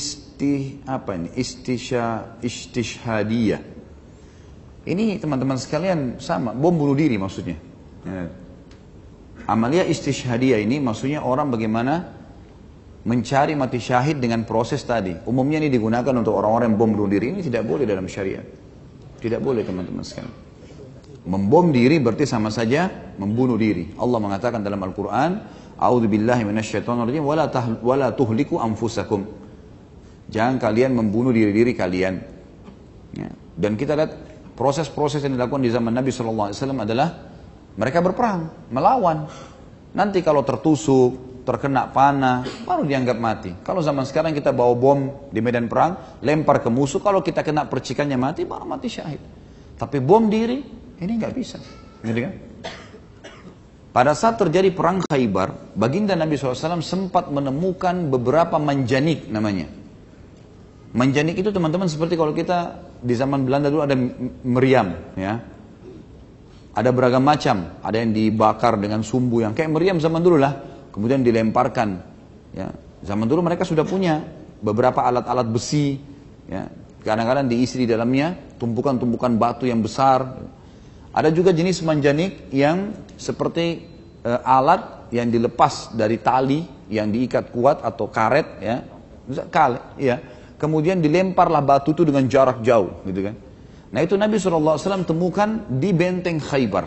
istishhadiyah? Ini teman-teman sekalian sama, bom bunuh diri maksudnya. Ya. Amalia istishhadiyah ini maksudnya orang bagaimana mencari mati syahid dengan proses tadi. Umumnya ini digunakan untuk orang-orang yang bom bunuh diri. Ini tidak boleh dalam syariat. Tidak boleh teman-teman sekalian. Membom diri berarti sama saja membunuh diri. Allah mengatakan dalam Al-Quran, A'udzubillahi minasyaitonirrajim, wala tuhliku anfusakum. Jangan kalian membunuh diri-diri kalian. Ya. Dan kita lihat proses-proses yang dilakukan di zaman Nabi SAW adalah mereka berperang, melawan. Nanti kalau tertusuk, terkena panah, baru dianggap mati. Kalau zaman sekarang kita bawa bom di medan perang, lempar ke musuh, kalau kita kena percikannya mati, baru mati syahid. Tapi bom diri, ini nggak bisa. Gitu kan? Pada saat terjadi perang Khaybar, baginda Nabi SAW sempat menemukan beberapa manjanik namanya. Manjanik itu teman-teman seperti kalau kita di zaman Belanda dulu ada meriam, ya. Ada beragam macam, ada yang dibakar dengan sumbu yang kayak meriam zaman dulu lah, kemudian dilemparkan. Ya. Zaman dulu mereka sudah punya beberapa alat-alat besi, ya. Kadang-kadang diisi di dalamnya tumpukan-tumpukan batu yang besar. Ada juga jenis manjanik yang seperti alat yang dilepas dari tali yang diikat kuat atau karet, ya, ya. Kemudian dilemparlah batu itu dengan jarak jauh, gitu kan. Nah itu Nabi SAW temukan di benteng Khaybar.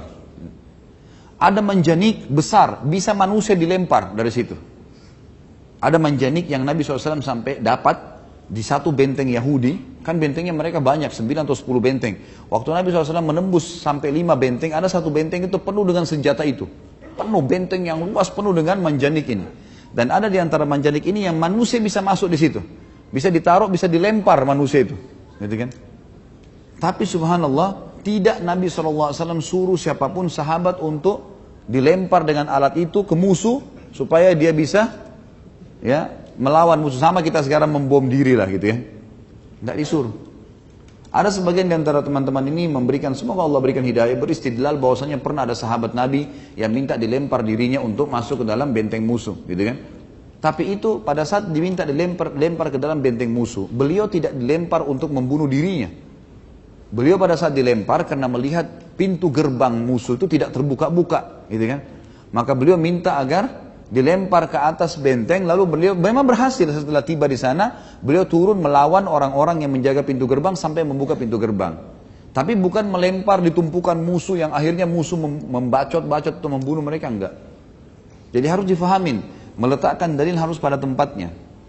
Ada manjanik besar, bisa manusia dilempar dari situ. Ada manjanik yang Nabi SAW sampai dapat di satu benteng Yahudi. Kan bentengnya mereka banyak, 9 atau 10 benteng. Waktu Nabi SAW menembus sampai 5 benteng, ada satu benteng itu penuh dengan senjata itu. Penuh benteng yang luas, penuh dengan manjanik ini. Dan ada di antara manjanik ini yang manusia bisa masuk di situ. Bisa ditaruh, bisa dilempar manusia itu. Gitu kan? Tapi subhanallah, tidak Nabi SAW suruh siapapun sahabat untuk dilempar dengan alat itu ke musuh, supaya dia bisa, ya, melawan musuh. Sama kita sekarang membom diri lah gitu ya. Tidak disuruh. Ada sebagian di antara teman-teman ini memberikan, semoga Allah berikan hidayah, beristidlal bahwasanya pernah ada sahabat Nabi yang minta dilempar dirinya untuk masuk ke dalam benteng musuh, gitu kan? Tapi itu pada saat diminta dilempar ke dalam benteng musuh, beliau tidak dilempar untuk membunuh dirinya. Beliau pada saat dilempar karena melihat pintu gerbang musuh itu tidak terbuka-buka, gitu kan? Maka beliau minta agar dilempar ke atas benteng, lalu beliau memang berhasil. Setelah tiba di sana, beliau turun melawan orang-orang yang menjaga pintu gerbang sampai membuka pintu gerbang. Tapi bukan melempar di tumpukan musuh yang akhirnya musuh membacot-bacot atau membunuh mereka, enggak. Jadi harus difahamin. Meletakkan dalil harus pada tempatnya.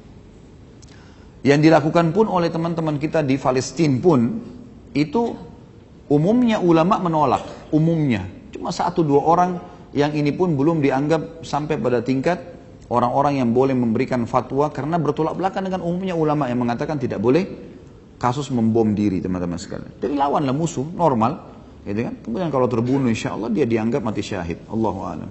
Yang dilakukan pun oleh teman-teman kita di Palestina pun, itu umumnya ulama menolak. Umumnya. Cuma 1-2 orang yang ini pun belum dianggap sampai pada tingkat orang-orang yang boleh memberikan fatwa karena bertolak belakang dengan umumnya ulama yang mengatakan tidak boleh kasus membom diri teman-teman sekalian. Jadi lawanlah musuh normal, gitu kan? Kemudian kalau terbunuh insya Allah dia dianggap mati syahid. Allahu a'lam.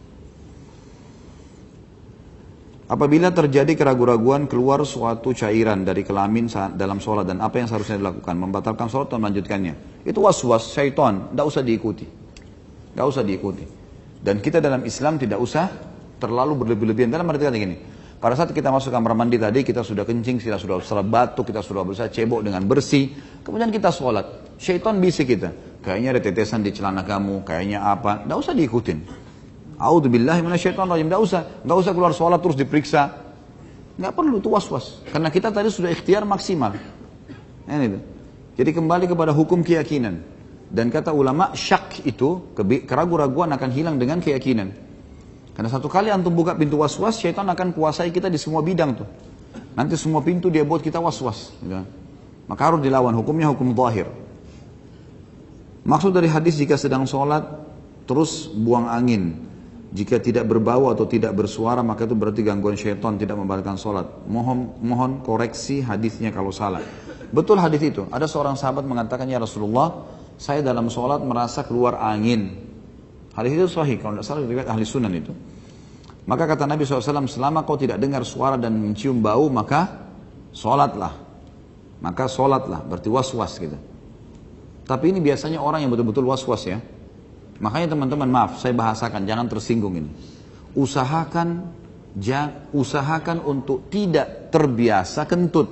Apabila terjadi keraguan-raguan keluar suatu cairan dari kelamin dalam sholat dan apa yang seharusnya dilakukan, membatalkan sholat atau melanjutkannya, itu was-was syaitan, tidak usah diikuti, tidak usah diikuti. Dan kita dalam Islam tidak usah terlalu berlebih-lebihan. Dalam arti kata gini, pada saat kita masuk kamar mandi tadi, kita sudah kencing, kita sudah salat batuk, kita sudah berusaha cebok dengan bersih, kemudian kita sholat, syaitan bisik kita, kayaknya ada tetesan di celana kamu, kayaknya apa, tidak usah diikutin. A'udzubillahi minasyaitonirrajim. Enggak usah keluar sholat terus diperiksa. Enggak perlu, itu was-was. Karena kita tadi sudah ikhtiar maksimal. Itu. Jadi kembali kepada hukum keyakinan. Dan kata ulama, syak itu, keraguan-raguan akan hilang dengan keyakinan. Karena satu kali antum buka pintu was-was, syaitan akan kuasai kita di semua bidang tuh. Nanti semua pintu dia buat kita was-was. Gitu. Maka harus dilawan, hukumnya hukum zahir. Maksud dari hadis jika sedang sholat, terus buang angin. Jika tidak berbau atau tidak bersuara maka itu berarti gangguan syaitan, tidak membatalkan sholat. Mohon koreksi hadisnya kalau salah. Betul hadis itu. Ada seorang sahabat mengatakan, ya Rasulullah, saya dalam sholat merasa keluar angin. Hadis itu sahih, kalau tidak salah riwayat ahli sunan itu. Maka kata Nabi SAW, selama kau tidak dengar suara dan mencium bau maka sholatlah. Maka sholatlah, berarti was-was gitu. Tapi ini biasanya orang yang betul-betul was-was ya. Makanya teman-teman maaf, saya bahasakan, jangan tersinggung ini. Usahakan untuk tidak terbiasa kentut.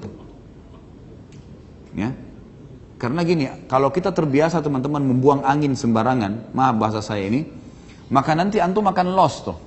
Ya. Karena gini, kalau kita terbiasa teman-teman membuang angin sembarangan, maaf bahasa saya ini, maka nanti antum akan lost tuh.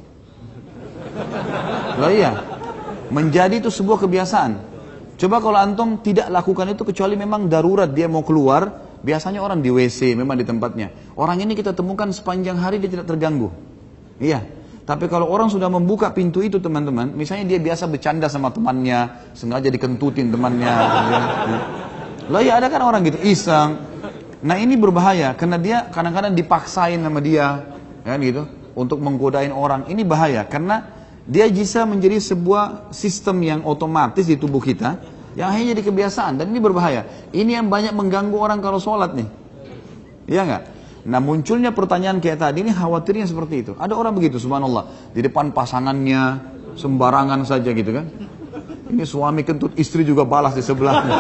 Loh iya, menjadi itu sebuah kebiasaan. Coba kalau antum tidak lakukan itu kecuali memang darurat dia mau keluar. Biasanya orang di WC memang di tempatnya. Orang ini kita temukan sepanjang hari dia tidak terganggu. Iya. Tapi kalau orang sudah membuka pintu itu teman-teman, misalnya dia biasa bercanda sama temannya, sengaja dikentutin temannya. Lah ya ada kan orang gitu, iseng. Nah ini berbahaya karena dia kadang-kadang dipaksain sama dia, kan gitu, untuk menggodain orang. Ini bahaya karena dia bisa menjadi sebuah sistem yang otomatis di tubuh kita. Yang hanya jadi kebiasaan, dan ini berbahaya. Ini yang banyak mengganggu orang kalau sholat nih. Iya nggak? Nah munculnya pertanyaan kayak tadi, ini khawatirnya seperti itu. Ada orang begitu, subhanallah. Di depan pasangannya, sembarangan saja gitu kan. Ini suami kentut, istri juga balas di sebelahnya.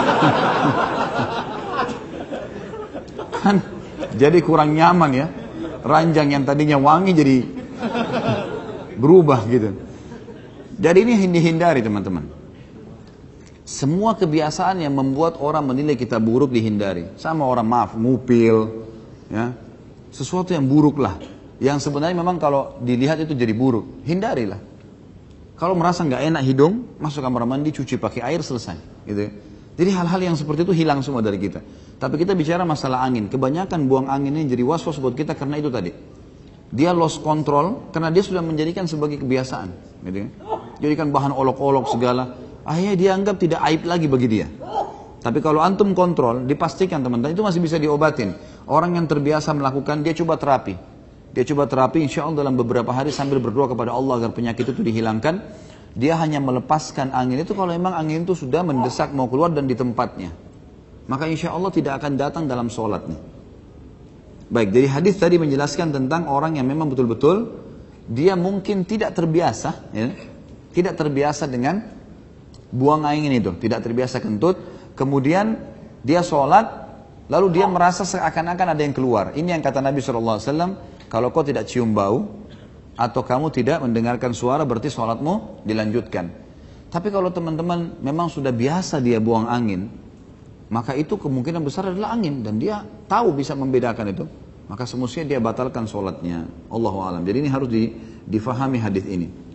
Kan jadi kurang nyaman ya. Ranjang yang tadinya wangi jadi berubah gitu. Jadi ini dihindari teman-teman. Semua kebiasaan yang membuat orang menilai kita buruk dihindari. Sama orang maaf, ngupil, ya, sesuatu yang buruk lah. Yang sebenarnya memang kalau dilihat itu jadi buruk, hindarilah. Kalau merasa nggak enak hidung, masuk kamar mandi, cuci pakai air, selesai. Gitu. Jadi hal-hal yang seperti itu hilang semua dari kita. Tapi kita bicara masalah angin. Kebanyakan buang angin ini jadi was-was buat kita karena itu tadi. Dia lost control karena dia sudah menjadikan sebagai kebiasaan. Gitu. Jadikan bahan olok-olok segala. Akhirnya dianggap tidak aib lagi bagi dia. Tapi kalau antum kontrol, dipastikan teman-teman itu masih bisa diobatin. Orang yang terbiasa melakukan, dia coba terapi. Dia coba terapi, insya Allah dalam beberapa hari sambil berdoa kepada Allah agar penyakit itu dihilangkan. Dia hanya melepaskan angin itu kalau memang angin itu sudah mendesak mau keluar dan di tempatnya. Maka insya Allah tidak akan datang dalam sholatnya. Baik, dari hadis tadi menjelaskan tentang orang yang memang betul-betul dia mungkin tidak terbiasa, ya, tidak terbiasa dengan buang angin itu, tidak terbiasa kentut, kemudian dia sholat, lalu dia merasa seakan-akan ada yang keluar. Ini yang kata Nabi SAW, kalau kau tidak cium bau, atau kamu tidak mendengarkan suara, berarti sholatmu dilanjutkan. Tapi kalau teman-teman memang sudah biasa dia buang angin, maka itu kemungkinan besar adalah angin, dan dia tahu bisa membedakan itu, maka semestinya dia batalkan sholatnya. Allahu a'lam. Jadi ini harus difahami hadis ini.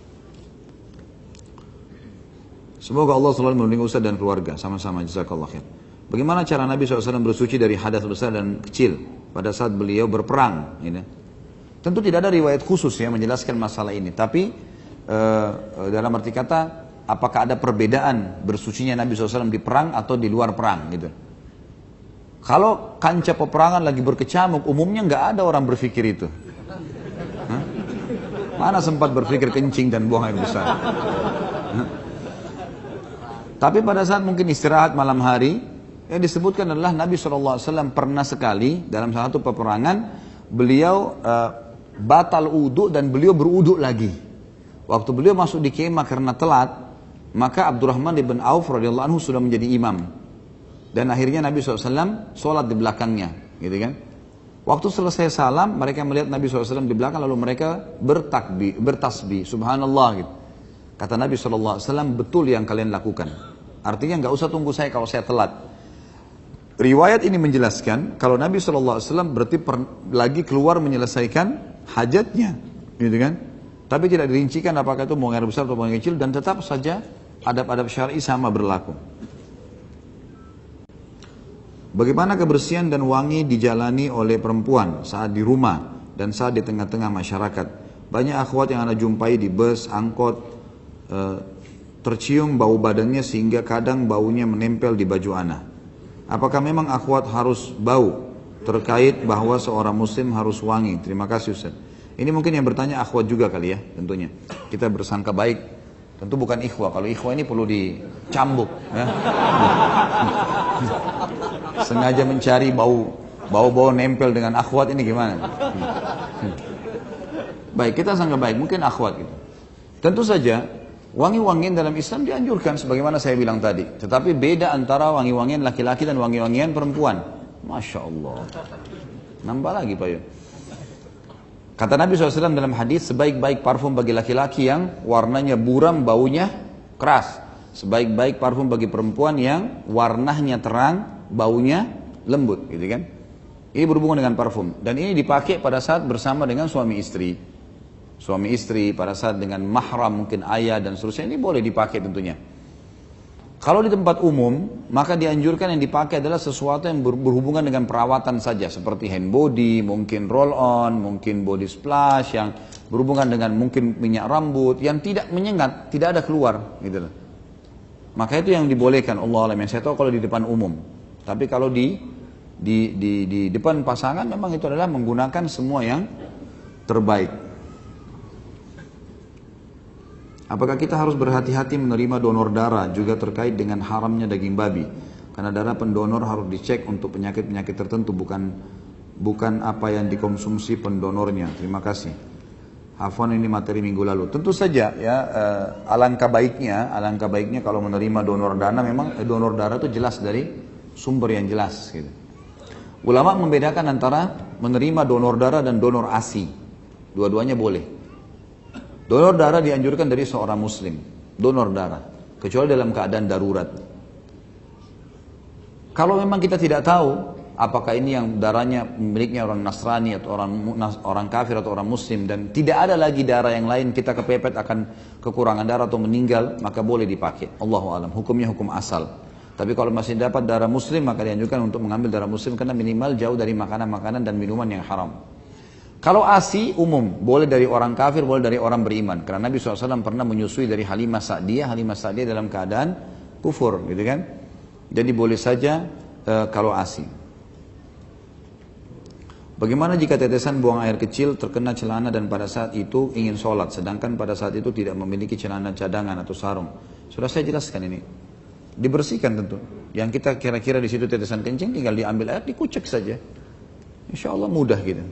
Semoga Allah selalu melindungi Ustaz dan keluarga. Sama-sama, jazakallah khair. Bagaimana cara Nabi SAW bersuci dari hadas besar dan kecil pada saat beliau berperang? Ini. Tentu tidak ada riwayat khusus ya menjelaskan masalah ini. Tapi dalam arti kata, apakah ada perbedaan bersucinya Nabi SAW di perang atau di luar perang? Gitu. Kalau kancah peperangan lagi berkecamuk, umumnya nggak ada orang berpikir itu. Hah? Mana sempat berpikir kencing dan buang air besar. Tapi pada saat mungkin istirahat malam hari, yang disebutkan adalah Nabi SAW pernah sekali dalam salah satu peperangan, beliau batal uduk dan beliau beruduk lagi. Waktu beliau masuk di kemah karena telat, maka Abdurrahman bin Auf radhiyallahu anhu sudah menjadi imam. Dan akhirnya Nabi SAW sholat di belakangnya, gitu kan. Waktu selesai salam, mereka melihat Nabi SAW di belakang, lalu mereka bertasbih, subhanallah gitu. Kata Nabi SAW, betul yang kalian lakukan. Artinya nggak usah tunggu saya kalau saya telat. Riwayat ini menjelaskan, kalau Nabi SAW berarti lagi keluar menyelesaikan hajatnya, gitu kan. Tapi tidak dirincikan apakah itu buang air besar atau buang air kecil, dan tetap saja adab-adab syar'i sama berlaku. Bagaimana kebersihan dan wangi dijalani oleh perempuan saat di rumah dan saat di tengah-tengah masyarakat? Banyak akhwat yang anda jumpai di bus, angkot, tercium bau badannya sehingga kadang baunya menempel di baju ana. Apakah memang akhwat harus bau terkait bahwa seorang muslim harus wangi? Terima kasih Ustaz. Ini mungkin yang bertanya akhwat juga kali ya, tentunya. Kita bersangka baik, tentu bukan ikhwah. Kalau ikhwah ini perlu dicambuk. Ya. Sengaja mencari bau nempel dengan akhwat ini gimana? Baik, kita sangka baik, mungkin akhwat gitu. Tentu saja wangi-wangian dalam Islam dianjurkan sebagaimana saya bilang tadi. Tetapi beda antara wangi-wangian laki-laki dan wangi-wangian perempuan. Masya Allah. Nambah lagi Pak Yun. Kata Nabi SAW dalam hadis, sebaik-baik parfum bagi laki-laki yang warnanya buram, baunya keras. Sebaik-baik parfum bagi perempuan yang warnanya terang, baunya lembut, gitu kan? Ini berhubungan dengan parfum. Dan ini dipakai pada saat bersama dengan suami istri. Suami istri pada saat dengan mahram, mungkin ayah dan seterusnya, ini boleh dipakai tentunya. Kalau di tempat umum, maka dianjurkan yang dipakai adalah sesuatu yang berhubungan dengan perawatan saja. Seperti hand body, mungkin roll on, mungkin body splash, yang berhubungan dengan mungkin minyak rambut, yang tidak menyengat, tidak ada keluar, gitu loh. Maka itu yang dibolehkan, Allah alam, yang saya tahu kalau di depan umum. Tapi kalau di depan pasangan memang itu adalah menggunakan semua yang terbaik. Apakah kita harus berhati-hati menerima donor darah juga terkait dengan haramnya daging babi? Karena darah pendonor harus dicek untuk penyakit-penyakit tertentu, bukan apa yang dikonsumsi pendonornya. Terima kasih. Hafwan, ini materi minggu lalu. Tentu saja ya, alangkah baiknya kalau menerima donor darah, memang donor darah itu jelas dari sumber yang jelas gitu. Ulama membedakan antara menerima donor darah dan donor ASI. Dua-duanya boleh. Donor darah dianjurkan dari seorang muslim, donor darah, kecuali dalam keadaan darurat. Kalau memang kita tidak tahu apakah ini yang darahnya miliknya orang Nasrani atau orang kafir atau orang muslim, dan tidak ada lagi darah yang lain, kita kepepet akan kekurangan darah atau meninggal, maka boleh dipakai. Allahu alam, hukumnya hukum asal. Tapi kalau masih dapat darah muslim, maka dianjurkan untuk mengambil darah muslim karena minimal jauh dari makanan-makanan dan minuman yang haram. Kalau ASI umum, boleh dari orang kafir, boleh dari orang beriman. Karena Nabi SAW pernah menyusui dari Halimah Sa'diyah dalam keadaan kufur, gitu kan? Jadi boleh saja kalau ASI. Bagaimana jika tetesan buang air kecil terkena celana dan pada saat itu ingin sholat, sedangkan pada saat itu tidak memiliki celana cadangan atau sarung? Sudah saya jelaskan ini. Dibersihkan tentu. Yang kita kira-kira di situ tetesan kencing, tinggal diambil air, dikucek saja. Insya Allah mudah gitu.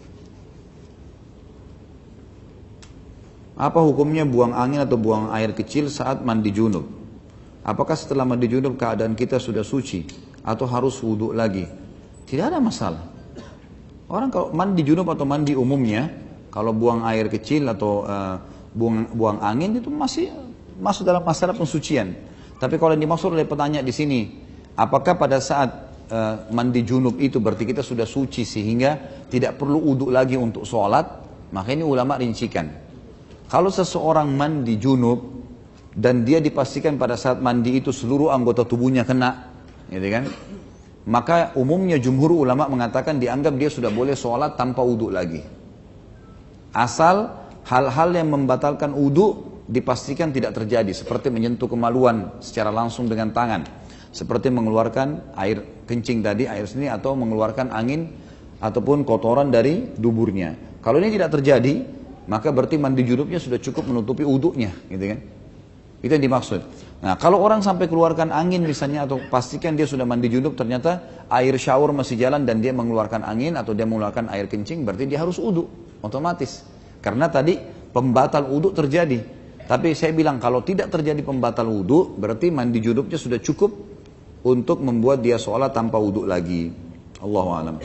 Apa hukumnya buang angin atau buang air kecil saat mandi junub? Apakah setelah mandi junub keadaan kita sudah suci atau harus wudhu lagi? Tidak ada masalah. Orang kalau mandi junub atau mandi umumnya, kalau buang air kecil atau buang angin itu masih masuk dalam masalah pensucian. Tapi kalau yang dimaksud oleh petanya di sini, apakah pada saat mandi junub itu berarti kita sudah suci sehingga tidak perlu wudhu lagi untuk sholat? Maka ini ulama rincikan. Kalau seseorang mandi junub dan dia dipastikan pada saat mandi itu seluruh anggota tubuhnya kena, gitu kan? Maka umumnya jumhur ulama mengatakan dianggap dia sudah boleh sholat tanpa wudhu lagi. Asal hal-hal yang membatalkan wudhu dipastikan tidak terjadi, seperti menyentuh kemaluan secara langsung dengan tangan, seperti mengeluarkan air kencing tadi, air seni, atau mengeluarkan angin ataupun kotoran dari duburnya. Kalau ini tidak terjadi, maka berarti mandi junubnya sudah cukup menutupi uduknya, gitu kan? Itu yang dimaksud. Nah, kalau orang sampai keluarkan angin misalnya, atau pastikan dia sudah mandi junub, ternyata air shower masih jalan dan dia mengeluarkan angin atau dia mengeluarkan air kencing, berarti dia harus wudu otomatis. Karena tadi pembatal wudu terjadi. Tapi saya bilang kalau tidak terjadi pembatal wudu, berarti mandi junubnya sudah cukup untuk membuat dia sholat tanpa wudu lagi. Allahu a'lam.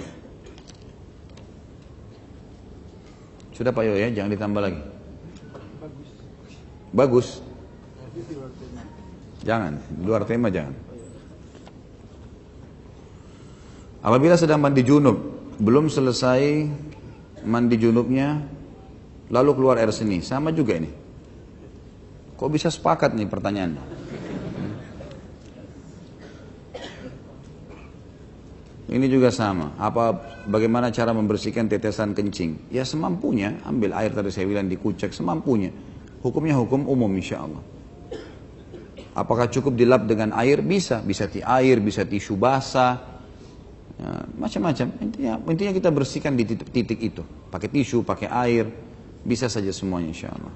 Sudah Pak Yo ya, jangan ditambah lagi. Bagus. Jangan, luar tema jangan. Apabila sedang mandi junub, belum selesai mandi junubnya, lalu keluar air seni, sama juga ini. Kok bisa sepakat nih pertanyaan? Ini juga sama. Bagaimana cara membersihkan tetesan kencing? Ya semampunya, ambil air tadi saya bilang dikucek semampunya. Hukumnya hukum umum insya Allah. Apakah cukup dilap dengan air? Bisa air, bisa tisu basah, ya, macam-macam. Intinya kita bersihkan di titik itu. Pakai tisu, pakai air, bisa saja semuanya insya Allah.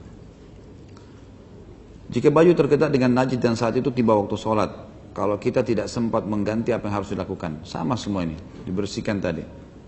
Jika baju terketat dengan najis dan saat itu tiba waktu sholat, kalau kita tidak sempat mengganti, apa yang harus dilakukan? Sama semua ini, dibersihkan tadi.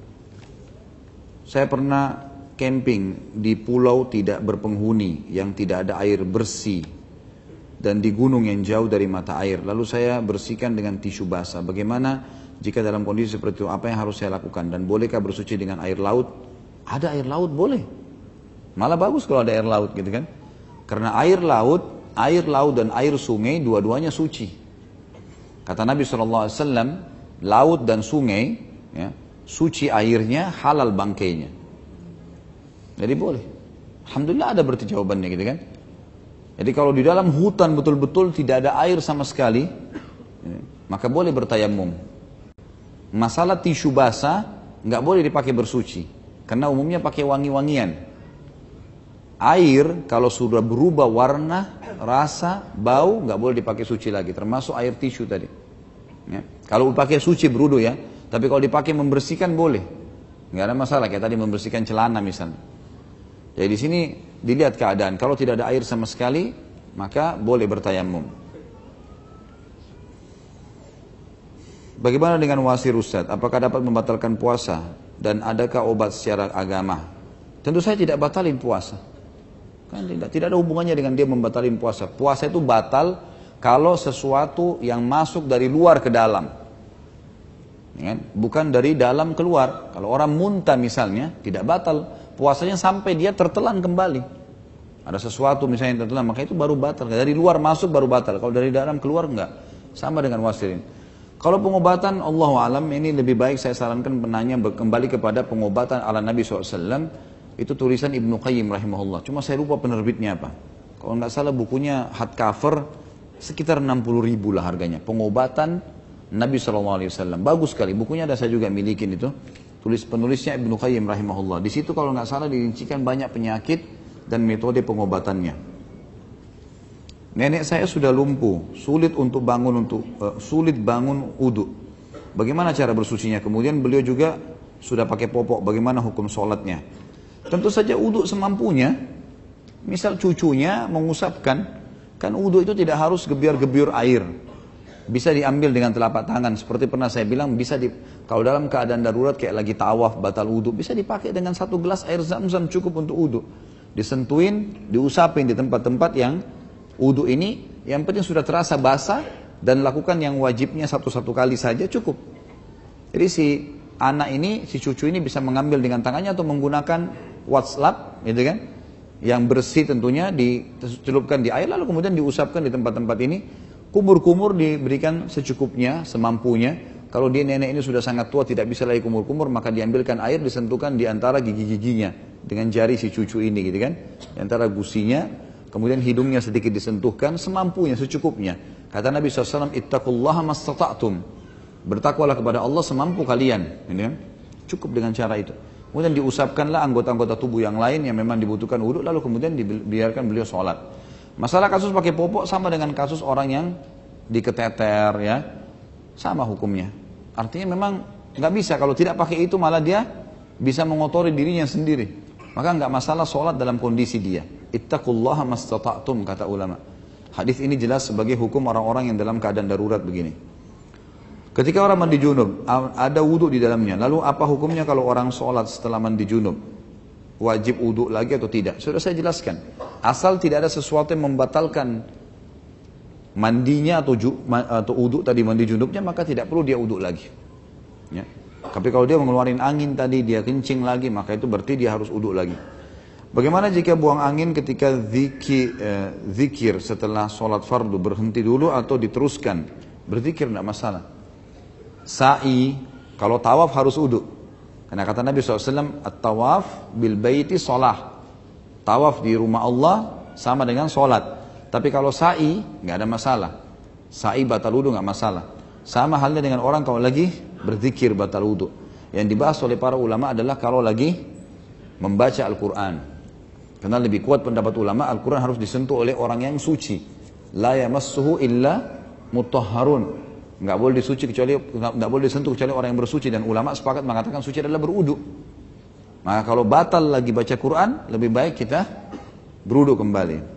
Saya pernah camping di pulau tidak berpenghuni, yang tidak ada air bersih, dan di gunung yang jauh dari mata air. Lalu saya bersihkan dengan tisu basah. Bagaimana jika dalam kondisi seperti itu, apa yang harus saya lakukan? Dan bolehkah bersuci dengan air laut? Ada air laut, boleh. Malah bagus kalau ada air laut gitu kan. Karena air laut dan air sungai dua-duanya suci. Kata Nabi SAW, laut dan sungai, ya, suci airnya, halal bangkainya. Jadi boleh. Alhamdulillah ada berarti jawabannya gitu kan. Jadi kalau di dalam hutan betul-betul tidak ada air sama sekali, ya, maka boleh bertayamum. Masalah tisu basah, nggak boleh dipakai bersuci. Karena umumnya pakai wangi-wangian. Air kalau sudah berubah warna, rasa, bau, nggak boleh dipakai suci lagi. Termasuk air tisu tadi. Ya. Kalau dipakai suci berudu ya. Tapi kalau dipakai membersihkan boleh. Nggak ada masalah. Kayak tadi membersihkan celana misalnya. Jadi di sini dilihat keadaan. Kalau tidak ada air sama sekali, maka boleh bertayamum. Bagaimana dengan wasir Ustaz? Apakah dapat membatalkan puasa? Dan adakah obat secara agama? Tentu saya tidak batalin puasa. Kan tidak ada hubungannya dengan dia membatalin puasa. Puasa itu batal kalau sesuatu yang masuk dari luar ke dalam, ya, bukan dari dalam keluar. Kalau orang muntah misalnya, tidak batal puasanya sampai dia tertelan kembali. Ada sesuatu misalnya yang tertelan, maka itu baru batal. Dari luar masuk baru batal. Kalau dari dalam keluar enggak. Sama dengan wasirin. Kalau pengobatan, Allahu a'lam, ini lebih baik saya sarankan penanya kembali kepada pengobatan ala Nabi SAW. Itu tulisan Ibnu Qayyim rahimahullah. Cuma saya lupa penerbitnya apa. Kalau nggak salah bukunya hardcover sekitar 60.000 lah harganya. Pengobatan Nabi SAW. Bagus sekali. Bukunya ada saya juga milikin itu. Penulisnya Ibnu Qayyim rahimahullah. Di situ kalau nggak salah dirincikan banyak penyakit dan metode pengobatannya. Nenek saya sudah lumpuh, sulit bangun wudu. Bagaimana cara bersucinya? Kemudian beliau juga sudah pakai popok. Bagaimana hukum sholatnya? Tentu saja wudu semampunya. Misal cucunya mengusapkan, kan wudu itu tidak harus gebiar-gebiur air. Bisa diambil dengan telapak tangan. Seperti pernah saya bilang, kalau dalam keadaan darurat kayak lagi tawaf, batal wudu, bisa dipakai dengan 1 gelas air zam-zam cukup untuk wudu. Disentuhin, diusapin di tempat-tempat yang wudu ini, yang penting sudah terasa basah, dan lakukan yang wajibnya 1 kali saja cukup. Jadi si anak ini, si cucu ini bisa mengambil dengan tangannya atau menggunakan WhatsApp, gitu kan? Yang bersih tentunya dicelupkan di air, lalu kemudian diusapkan di tempat-tempat ini. Kumur-kumur diberikan secukupnya, semampunya. Kalau dia nenek ini sudah sangat tua, tidak bisa lagi kumur-kumur, maka diambilkan air, disentuhkan di antara gigi-giginya dengan jari si cucu ini, gitu kan? Di antara gusinya, kemudian hidungnya sedikit disentuhkan, semampunya, secukupnya. Kata Nabi SAW, ittaqullaha mastata'tum. Bertakwalah kepada Allah semampu kalian, gitu kan? Cukup dengan cara itu. Kemudian diusapkanlah anggota-anggota tubuh yang lain yang memang dibutuhkan wudu, lalu kemudian dibiarkan beliau sholat. Masalah kasus pakai popok sama dengan kasus orang yang diketeter, ya, sama hukumnya. Artinya memang nggak bisa, kalau tidak pakai itu malah dia bisa mengotori dirinya sendiri. Maka nggak masalah sholat dalam kondisi dia. Ittaqullaha mastata'tum, kata ulama. Hadis ini jelas sebagai hukum orang-orang yang dalam keadaan darurat begini. Ketika orang mandi junub, ada wudhu di dalamnya. Lalu apa hukumnya kalau orang sholat setelah mandi junub? Wajib wudhu lagi atau tidak? Sudah saya jelaskan. Asal tidak ada sesuatu yang membatalkan mandinya atau wudhu tadi, mandi junubnya, maka tidak perlu dia wudhu lagi. Ya. Tapi kalau dia mengeluarkan angin tadi, dia kencing lagi, maka itu berarti dia harus wudhu lagi. Bagaimana jika buang angin ketika zikir setelah sholat fardu, berhenti dulu atau diteruskan? Berzikir tidak masalah. Sa'i, kalau tawaf harus wudhu. Karena kata Nabi SAW, at-tawaf bil baiti sholah. Tawaf di rumah Allah sama dengan sholat. Tapi kalau sa'i, nggak ada masalah. Sa'i batal wudhu nggak masalah. Sama halnya dengan orang kalau lagi berzikir batal wudhu. Yang dibahas oleh para ulama adalah kalau lagi membaca Al-Quran. Karena lebih kuat pendapat ulama, Al-Quran harus disentuh oleh orang yang suci. La yamassuhu illa mutahharun. Nggak boleh disentuh kecuali orang yang bersuci. Dan ulama sepakat mengatakan suci adalah berwudhu. Maka kalau batal lagi baca Quran, lebih baik kita berwudhu kembali.